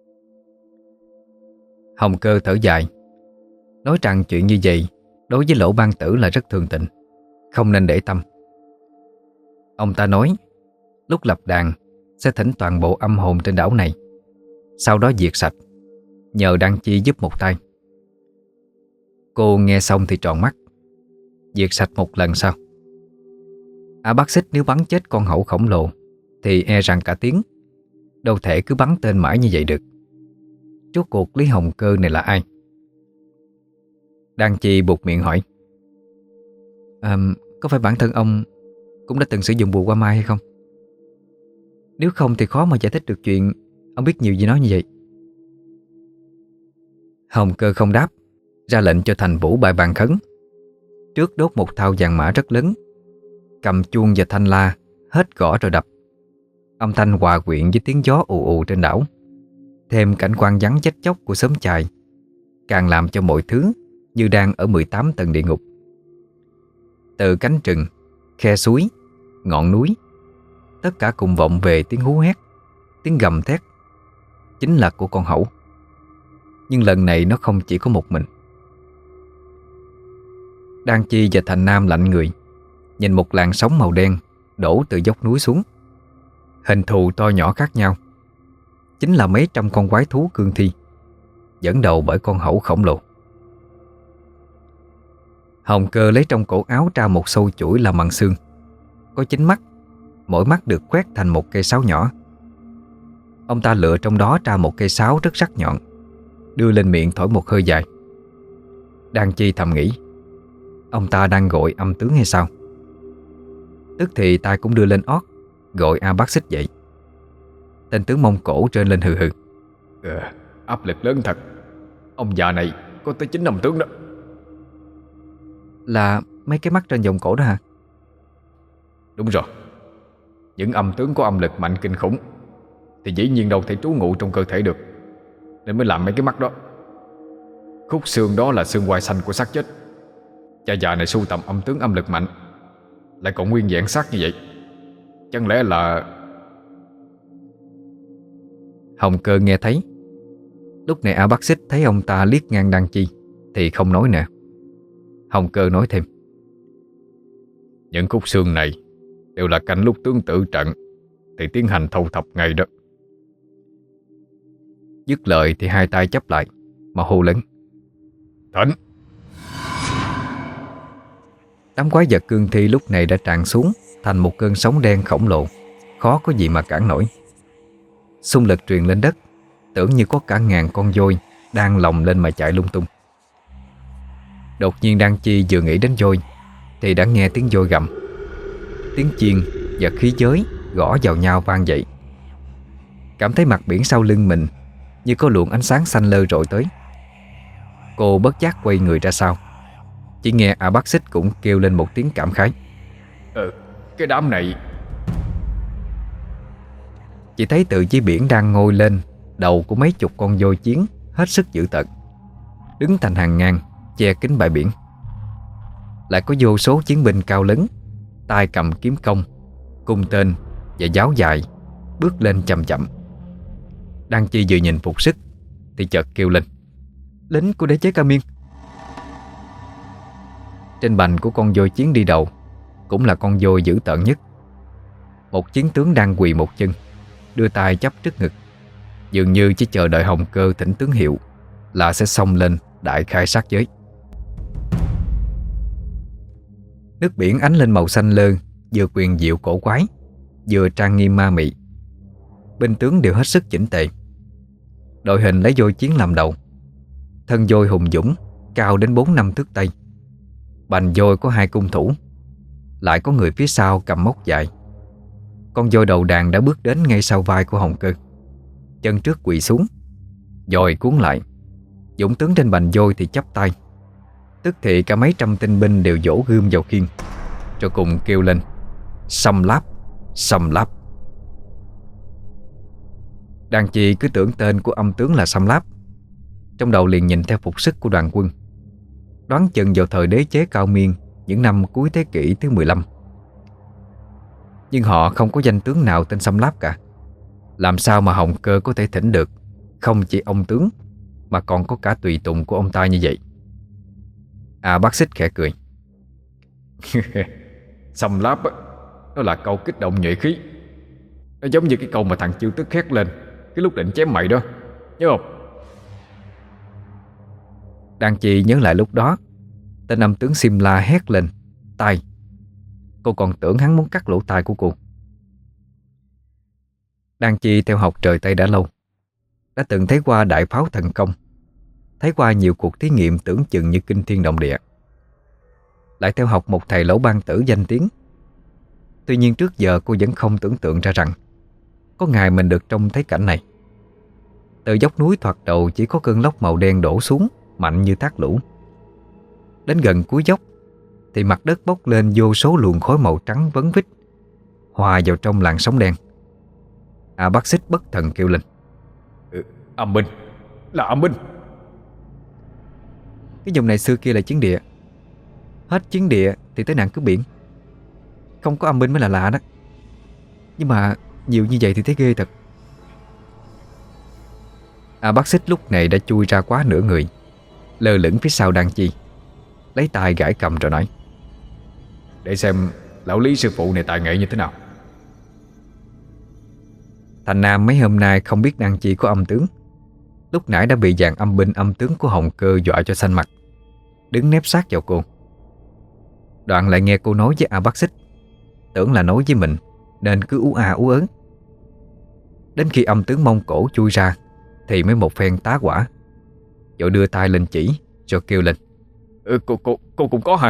Hồng Cơ thở dài, nói rằng chuyện như vậy đối với Lỗ Ban Tử là rất thường tình, không nên để tâm. Ông ta nói lúc lập đàn sẽ thỉnh toàn bộ âm hồn trên đảo này, sau đó diệt sạch, nhờ Đan Chi giúp một tay. Cô nghe xong thì tròn mắt. Diệt sạch một lần sao? À, bác xích nếu bắn chết con hổ khổng lồ thì e rằng cả tiếng, đâu thể cứ bắn tên mãi như vậy được. Rốt cuộc Lý Hồng Cơ này là ai? Đan Chi buột miệng hỏi: à, có phải bản thân ông cũng đã từng sử dụng bùa hoa mai hay không? Nếu không thì khó mà giải thích được chuyện ông biết nhiều gì nói như vậy. Hồng Cơ không đáp, ra lệnh cho Thành Vũ bài bàn khấn. Trước đốt một thao vàng mã rất lớn, cầm chuông và thanh la hết gõ rồi đập. Âm thanh hòa quyện với tiếng gió ù ù trên đảo, thêm cảnh quan vắng chết chóc của xóm chài, càng làm cho mọi thứ như đang ở mười tám tầng địa ngục. Từ cánh rừng, khe suối, ngọn núi, tất cả cùng vọng về tiếng hú hét, tiếng gầm thét, chính là của con hẩu. Nhưng lần này nó không chỉ có một mình. Đan Chi và Thành Nam lạnh người, nhìn một làn sóng màu đen đổ từ dốc núi xuống. Hình thù to nhỏ khác nhau, chính là mấy trăm con quái thú cương thi, dẫn đầu bởi con hẩu khổng lồ. Hồng Cơ lấy trong cổ áo ra một sâu chuỗi làm bằng xương, có chín mắt, mỗi mắt được khoét thành một cây sáo nhỏ. Ông ta lựa trong đó ra một cây sáo rất sắc nhọn, đưa lên miệng thổi một hơi dài. Đan Chi thầm nghĩ, ông ta đang gọi âm tướng hay sao? Tức thì tay cũng đưa lên ót, gọi A Bác Xích dậy. Tên tướng Mông Cổ trên lên hừ hừ: ừ, áp lực lớn thật. Ông già này có tới chín âm tướng đó. Là mấy cái mắt trên vòng cổ đó hả? Đúng rồi. Những âm tướng có âm lực mạnh kinh khủng thì dĩ nhiên đâu thể trú ngụ trong cơ thể được, nên mới làm mấy cái mắt đó. Khúc xương đó là xương quai xanh của xác chết. Cha già này sưu tầm âm tướng âm lực mạnh, lại còn nguyên vẹn xác như vậy. Chẳng lẽ là... Hồng Cơ nghe thấy. Lúc này A Bác Xích thấy ông ta liếc ngang Đan Chi thì không nói nữa. Hồng Cơ nói thêm: Những khúc xương này đều là cạnh lúc tướng tử trận thì tiến hành thâu thập ngay đó. Dứt lời thì hai tay chắp lại mà hô lớn: Thỉnh! Đám quái vật cương thi lúc này đã tràn xuống thành một cơn sóng đen khổng lồ, khó có gì mà cản nổi. Xung lực truyền lên đất, tưởng như có cả ngàn con voi đang lồng lên mà chạy lung tung. Đột nhiên Đan Chi vừa nghĩ đến voi thì đã nghe tiếng voi gầm. Tiếng chiên và khí giới gõ vào nhau vang dậy. Cảm thấy mặt biển sau lưng mình như có luồng ánh sáng xanh lơ rọi tới. Cô bất giác quay người ra sau, chỉ nghe A Bác Xích cũng kêu lên một tiếng cảm khái: Ừ, cái đám này... Chỉ thấy từ dưới biển đang ngôi lên đầu của mấy chục con voi chiến hết sức dữ tợn, đứng thành hàng ngang che kín bãi biển. Lại có vô số chiến binh cao lớn, tay cầm kiếm công, cung tên và giáo dài, bước lên chậm chậm. Đan Chi vừa nhìn phục sức thì chợt kêu lên: Lính của đế chế Ca Miên! Trên bành của con voi chiến đi đầu cũng là con voi dữ tợn nhất. Một chiến tướng đang quỳ một chân, đưa tay chắp trước ngực, dường như chỉ chờ đợi Hồng Cơ thỉnh tướng hiệu là sẽ xông lên đại khai sát giới. Nước biển ánh lên màu xanh lơ, vừa quyền diệu cổ quái, vừa trang nghiêm ma mị. Binh tướng đều hết sức chỉnh tề. Đội hình lấy voi chiến làm đầu. Thân voi hùng dũng, cao đến bốn năm thước tây. Bành voi có hai cung thủ, lại có người phía sau cầm móc dài. Con voi đầu đàn đã bước đến ngay sau vai của Hồng Cơ, chân trước quỳ xuống, dòi cuốn lại. Dũng tướng trên bành voi thì chắp tay. Tức thì cả mấy trăm tinh binh đều vỗ gươm vào khiên, rồi cùng kêu lên: Xâm láp, xâm láp. Đan Chi cứ tưởng tên của âm tướng là Xâm Láp, trong đầu liền nhìn theo phục sức của đoàn quân, đoán chừng vào thời đế chế Cao Miên những năm cuối thế kỷ thứ mười lăm. Nhưng họ không có danh tướng nào tên Xâm Láp cả. Làm sao mà Hồng Cơ có thể thỉnh được không chỉ ông tướng mà còn có cả tùy tùng của ông ta như vậy? À Bác Xích khẽ cười: Xâm láp á, nó là câu kích động nhuệ khí. Nó giống như cái câu mà thằng Chiêu Tức hét lên cái lúc định chém mày đó, nhớ không? Đan Chi nhớ lại lúc đó tên âm tướng Simla hét lên tai. Cô còn tưởng hắn muốn cắt lỗ tai của cô. Đan Chi theo học trời Tây đã lâu, đã từng thấy qua đại pháo thần công, thấy qua nhiều cuộc thí nghiệm tưởng chừng như kinh thiên động địa. Lại theo học một thầy lỗ ban tử danh tiếng. Tuy nhiên trước giờ cô vẫn không tưởng tượng ra rằng có ngày mình được trông thấy cảnh này. Từ dốc núi thoạt đầu chỉ có cơn lốc màu đen đổ xuống mạnh như thác lũ. Đến gần cuối dốc thì mặt đất bốc lên vô số luồng khói màu trắng vấn vít, hòa vào trong làn sóng đen. À Bác Xích bất thần kêu lên: ừ, Âm binh, là âm binh. Cái vùng này xưa kia là chiến địa, hết chiến địa thì tới nạn cướp biển. Không có âm binh mới là lạ đó. Nhưng mà nhiều như vậy thì thấy ghê thật. À Bác Xích lúc này đã chui ra quá nửa người, lơ lửng phía sau Đan Chi, lấy tay gãi cầm rồi nói: Để xem lão Lý sư phụ này tài nghệ như thế nào. Thành Nam mấy hôm nay không biết Đan Chi có âm tướng, lúc nãy đã bị dàn âm binh âm tướng của Hồng Cơ dọa cho xanh mặt, đứng nép sát vào cô. Đoạn lại nghe cô nói với A Bác Xích, tưởng là nói với mình nên cứ ú a ú ớn. Đến khi âm tướng Mông Cổ chui ra thì mới một phen tá quả, rồi đưa tay lên chỉ, rồi kêu lên: ừ, cô, cô, cô cũng có hả?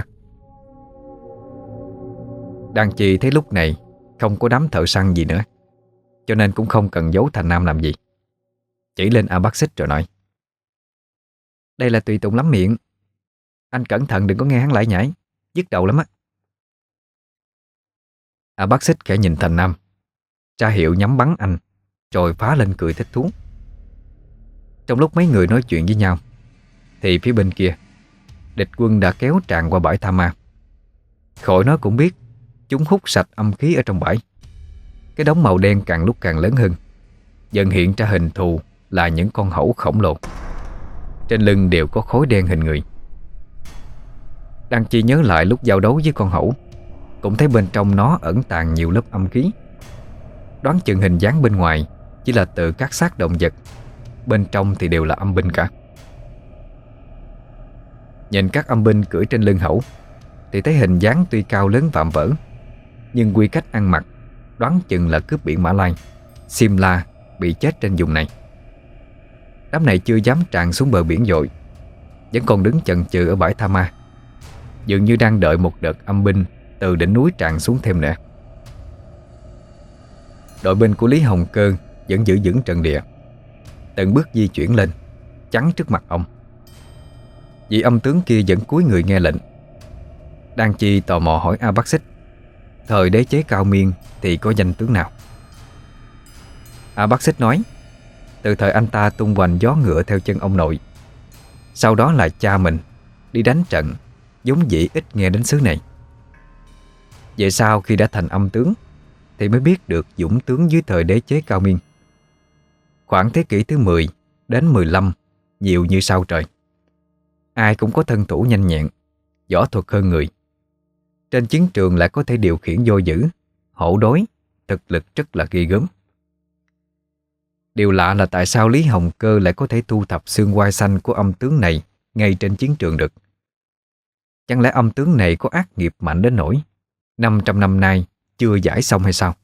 Đan Chi thấy lúc này không có đám thợ săn gì nữa, cho nên cũng không cần giấu Thành Nam làm gì. Chỉ lên A Bác Xích rồi nói: Đây là tùy tùng lắm miệng, anh cẩn thận đừng có nghe hắn lải nhải, nhức đầu lắm á. A Bác Xích khẽ nhìn Thành Nam, ra hiệu nhắm bắn anh, rồi phá lên cười thích thú. Trong lúc mấy người nói chuyện với nhau thì phía bên kia, địch quân đã kéo tràn qua bãi Tha Ma. Khỏi nói cũng biết, chúng hút sạch âm khí ở trong bãi. Cái đống màu đen càng lúc càng lớn hơn, dần hiện ra hình thù là những con hổ khổng lồ. Trên lưng đều có khối đen hình người. Đăng Chi nhớ lại lúc giao đấu với con hổ, cũng thấy bên trong nó ẩn tàng nhiều lớp âm khí. Đoán chừng hình dáng bên ngoài chỉ là từ các xác động vật, bên trong thì đều là âm binh cả. Nhìn các âm binh cưỡi trên lưng hổ thì thấy hình dáng tuy cao lớn vạm vỡ, nhưng quy cách ăn mặc đoán chừng là cướp biển Mã Lai, Simla bị chết trên vùng này. Đám này chưa dám tràn xuống bờ biển dội, vẫn còn đứng chần chừ ở bãi Tha Ma, dường như đang đợi một đợt âm binh từ đỉnh núi tràn xuống thêm nữa. Đội binh của Lý Hồng Cơ vẫn giữ vững trận địa, từng bước di chuyển lên, chắn trước mặt ông. Vị âm tướng kia vẫn cúi người nghe lệnh. Đan Chi tò mò hỏi A Bác Xích, thời đế chế Cao Miên thì có danh tướng nào? A Bác Xích nói, từ thời anh ta tung hoành gió ngựa theo chân ông nội, sau đó là cha mình đi đánh trận, vốn dĩ ít nghe đến xứ này. Về sau khi đã thành âm tướng thì mới biết được dũng tướng dưới thời đế chế Cao Miên. Khoảng thế kỷ thứ mười đến mười lăm, nhiều như sao trời. Ai cũng có thân thủ nhanh nhẹn, võ thuật hơn người. Trên chiến trường lại có thể điều khiển vô dữ, hổ đối, thực lực rất là ghê gớm. Điều lạ là tại sao Lý Hồng Cơ lại có thể thu thập xương quai xanh của âm tướng này ngay trên chiến trường được. Chẳng lẽ âm tướng này có ác nghiệp mạnh đến nỗi năm trăm năm nay chưa giải xong hay sao?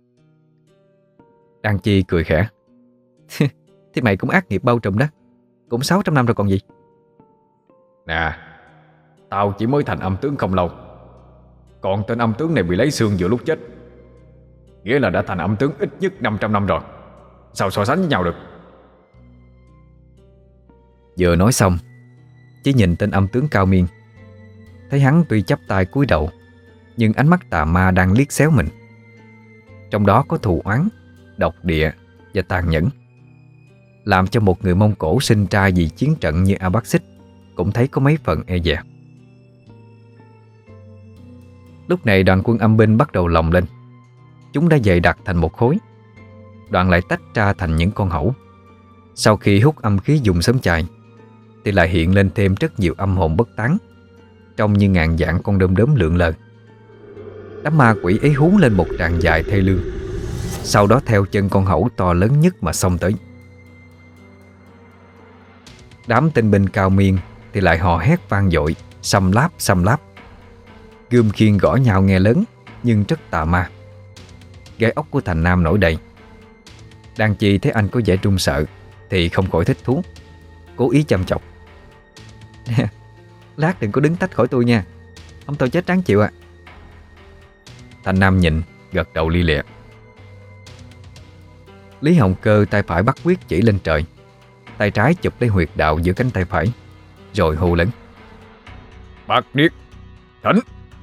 Đan Chi cười khẽ. Thế mày cũng ác nghiệp bao trùm đó, cũng sáu trăm năm rồi còn gì. Nè, tao chỉ mới thành âm tướng không lâu, còn tên âm tướng này bị lấy xương giữa lúc chết, nghĩa là đã thành âm tướng ít nhất năm trăm năm rồi. Sao so sánh với nhau được? Vừa nói xong, chỉ nhìn tên âm tướng Cao Miên, thấy hắn tuy chắp tay cúi đầu, nhưng ánh mắt tà ma đang liếc xéo mình. Trong đó có thù oán, độc địa và tàn nhẫn, làm cho một người Mông Cổ sinh ra vì chiến trận như A Bác Xích cũng thấy có mấy phần e dè. Lúc này đoàn quân âm binh bắt đầu lồng lên. Chúng đã dày đặc thành một khối, đoạn lại tách ra thành những con hổ. Sau khi hút âm khí dùng sớm chài thì lại hiện lên thêm rất nhiều âm hồn bất tán, trông như ngàn vạn con đom đóm lượn lờ. Đám ma quỷ ấy hú lên một tràng dài thê lương, sau đó theo chân con hổ to lớn nhất mà xông tới. Đám tinh binh Cao Miên thì lại hò hét vang dội, xăm láp xăm láp. Gươm khiên gõ nhau nghe lớn nhưng rất tà ma. Gai ốc của Thành Nam nổi đầy. Đan Chi thấy anh có vẻ run sợ thì không khỏi thích thú, cố ý chăm chọc. Lát đừng có đứng tách khỏi tôi nha, ông tôi chết ráng chịu ạ. Thành Nam nhìn, gật đầu li lịa. Lý Hồng Cơ tay phải bắt quyết chỉ lên trời, tay trái chụp lấy huyệt đạo giữa cánh tay phải, rồi hô lớn: Bác Niết, thỉnh!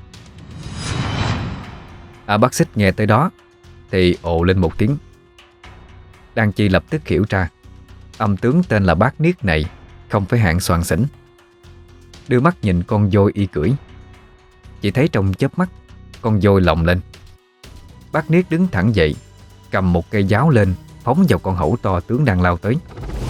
À Bác Xích nghe tới đó thì ồ lên một tiếng. Đan Chi lập tức hiểu ra âm tướng tên là Bác Niết này không phải hạng soàn xỉn. Đưa mắt nhìn con voi y cưỡi, chỉ thấy trong chớp mắt con voi lồng lên. Bác Niết đứng thẳng dậy, cầm một cây giáo lên, phóng vào con hổ to tướng đang lao tới.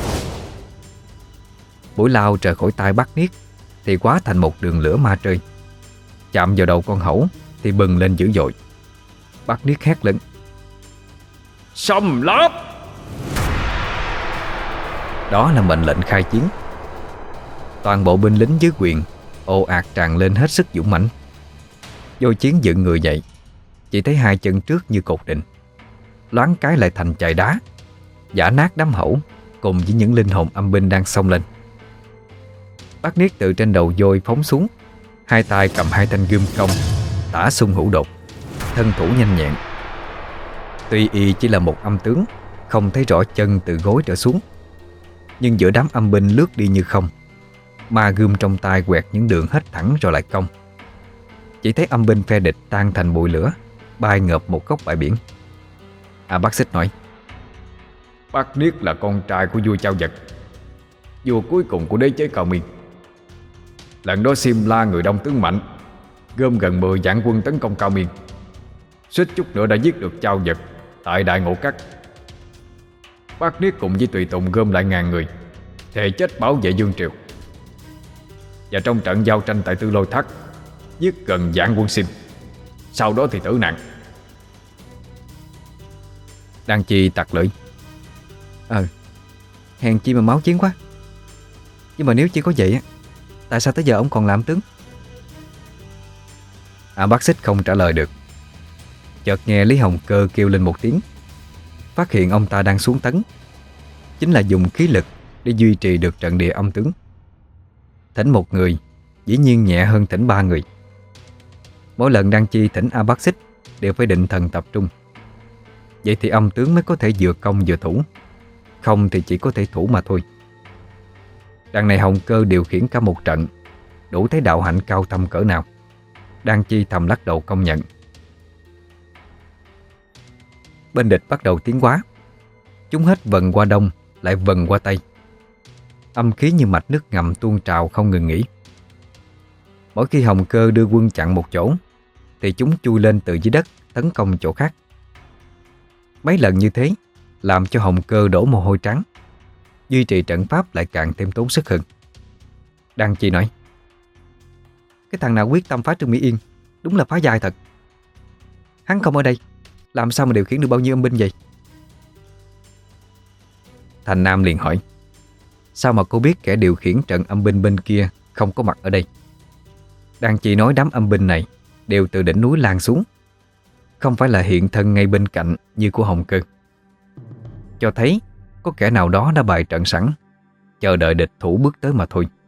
Mũi lao rời khỏi tay Bác Niết thì hóa thành một đường lửa ma trời, chạm vào đầu con hổ thì bừng lên dữ dội. Bác Niết hét lớn: Xâm láp! Đó là mệnh lệnh khai chiến. Toàn bộ binh lính dưới quyền ồ ạt tràn lên hết sức dũng mãnh. Vô chiến dựng người dậy, chỉ thấy hai chân trước như cột định, loáng cái lại thành chài đá, giã nát đám hổ cùng với những linh hồn âm binh đang xông lên. Bác Niết từ trên đầu voi phóng xuống, hai tay cầm hai thanh gươm công, tả xung hữu đột, thân thủ nhanh nhẹn. Tuy y chỉ là một âm tướng, không thấy rõ chân từ gối trở xuống, nhưng giữa đám âm binh lướt đi như không, ma gươm trong tay quẹt những đường hết thẳng rồi lại cong. Chỉ thấy âm binh phe địch tan thành bụi lửa, bay ngợp một góc bãi biển. À Bác Xích nói: Bác Niết là con trai của vua Chao Vật, vua cuối cùng của đế chế Cao Miên. Lần đó Sim la người đông tướng mạnh, gom gần mười vạn quân tấn công Cao Miên, suýt chút nữa đã giết được Chao Vật tại Đại Ngộ Cát. Bác Niết cùng với tùy tùng gom lại ngàn người, thề chết bảo vệ Dương Triều. Và trong trận giao tranh tại Tư Lôi Thác, giết gần vạn quân Sim, sau đó thì tử nạn. Đan Chi tặc lưỡi: Ờ, hèn chi mà máu chiến quá. Nhưng mà nếu chỉ có vậy á, tại sao tới giờ ông còn làm tướng? A Bác Xích không trả lời được. Chợt nghe Lý Hồng Cơ kêu lên một tiếng, phát hiện ông ta đang xuống tấn, chính là dùng khí lực để duy trì được trận địa âm tướng. Thỉnh một người dĩ nhiên nhẹ hơn thỉnh ba người. Mỗi lần Đan Chi thỉnh A Bác Xích đều phải định thần tập trung. Vậy thì âm tướng mới có thể vừa công vừa thủ, không thì chỉ có thể thủ mà thôi. Đằng này Hồng Cơ điều khiển cả một trận, đủ thấy đạo hạnh cao thâm cỡ nào. Đan Chi thầm lắc đầu công nhận. Bên địch bắt đầu tiến hóa. Chúng hết vần qua đông lại vần qua tây. Âm khí như mạch nước ngầm tuôn trào không ngừng nghỉ. Mỗi khi Hồng Cơ đưa quân chặn một chỗ thì chúng chui lên từ dưới đất tấn công chỗ khác. Mấy lần như thế làm cho Hồng Cơ đổ mồ hôi trắng, duy trì trận pháp lại càng thêm tốn sức hơn. Đan Chi nói: Cái thằng nào quyết tâm phá Trương Mỹ Yên đúng là phá dai thật. Hắn không ở đây, làm sao mà điều khiển được bao nhiêu âm binh vậy? Thành Nam liền hỏi: Sao mà cô biết kẻ điều khiển trận âm binh bên kia không có mặt ở đây? Đan Chi nói đám âm binh này đều từ đỉnh núi lan xuống, không phải là hiện thân ngay bên cạnh như của Hồng Cơ, cho thấy có kẻ nào đó đã bày trận sẵn, chờ đợi địch thủ bước tới mà thôi.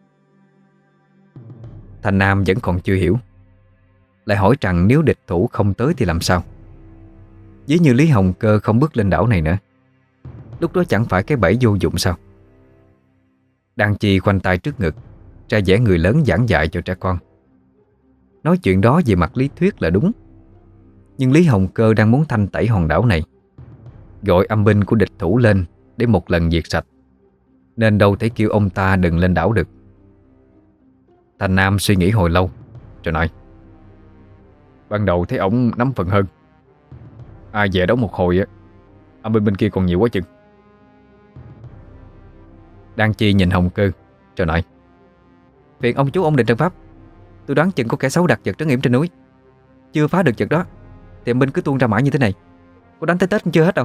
Thành Nam vẫn còn chưa hiểu, lại hỏi rằng nếu địch thủ không tới thì làm sao? Ví như Lý Hồng Cơ không bước lên đảo này nữa, lúc đó chẳng phải cái bẫy vô dụng sao? Đan Chi khoanh tay trước ngực, ra vẻ người lớn giảng dạy cho trẻ con. Nói chuyện đó về mặt lý thuyết là đúng, nhưng Lý Hồng Cơ đang muốn thanh tẩy hòn đảo này, gọi âm binh của địch thủ lên để một lần diệt sạch, nên đâu thể kêu ông ta đừng lên đảo được. Thành Nam suy nghĩ hồi lâu rồi nói: Ban đầu thấy ổng nắm phần hơn, ai về đấu một hồi á, âm binh bên kia còn nhiều quá chừng. Đan Chi nhìn Hồng Cơ rồi nói: Phiền ông chú ổn định trận pháp. Tôi đoán chừng có kẻ xấu đặt vật trấn yểm trên núi. Chưa phá được vật đó thì âm binh cứ tuôn ra mãi như thế này, có đánh tới Tết cũng chưa hết đâu.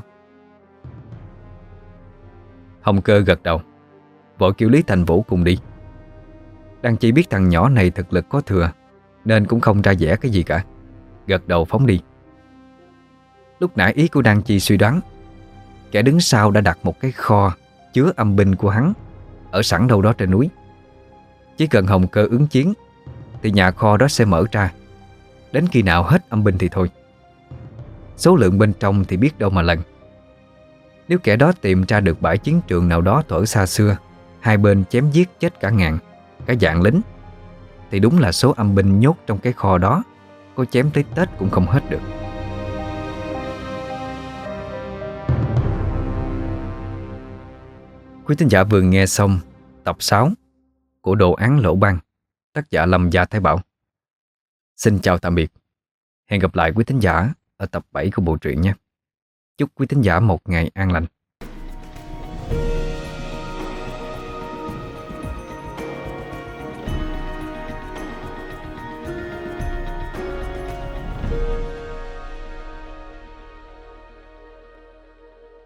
Hồng Cơ gật đầu, vội kêu Lý Thành Vũ cùng đi. Đan Chi biết thằng nhỏ này thực lực có thừa, nên cũng không ra vẻ cái gì cả, gật đầu phóng đi. Lúc nãy ý của Đan Chi suy đoán, kẻ đứng sau đã đặt một cái kho chứa âm binh của hắn ở sẵn đâu đó trên núi. Chỉ cần Hồng Cơ ứng chiến thì nhà kho đó sẽ mở ra, đến khi nào hết âm binh thì thôi. Số lượng bên trong thì biết đâu mà lần. Nếu kẻ đó tìm ra được bãi chiến trường nào đó thuở xa xưa, hai bên chém giết chết cả ngàn, cả vạn lính, thì đúng là số âm binh nhốt trong cái kho đó có chém tới Tết cũng không hết được. Quý thính giả vừa nghe xong tập sáu của Đồ Án Lỗ Ban, tác giả Lâm Gia Thái Bảo. Xin chào tạm biệt. Hẹn gặp lại quý thính giả ở tập bảy của bộ truyện nhé. Chúc quý thính giả một ngày an lành.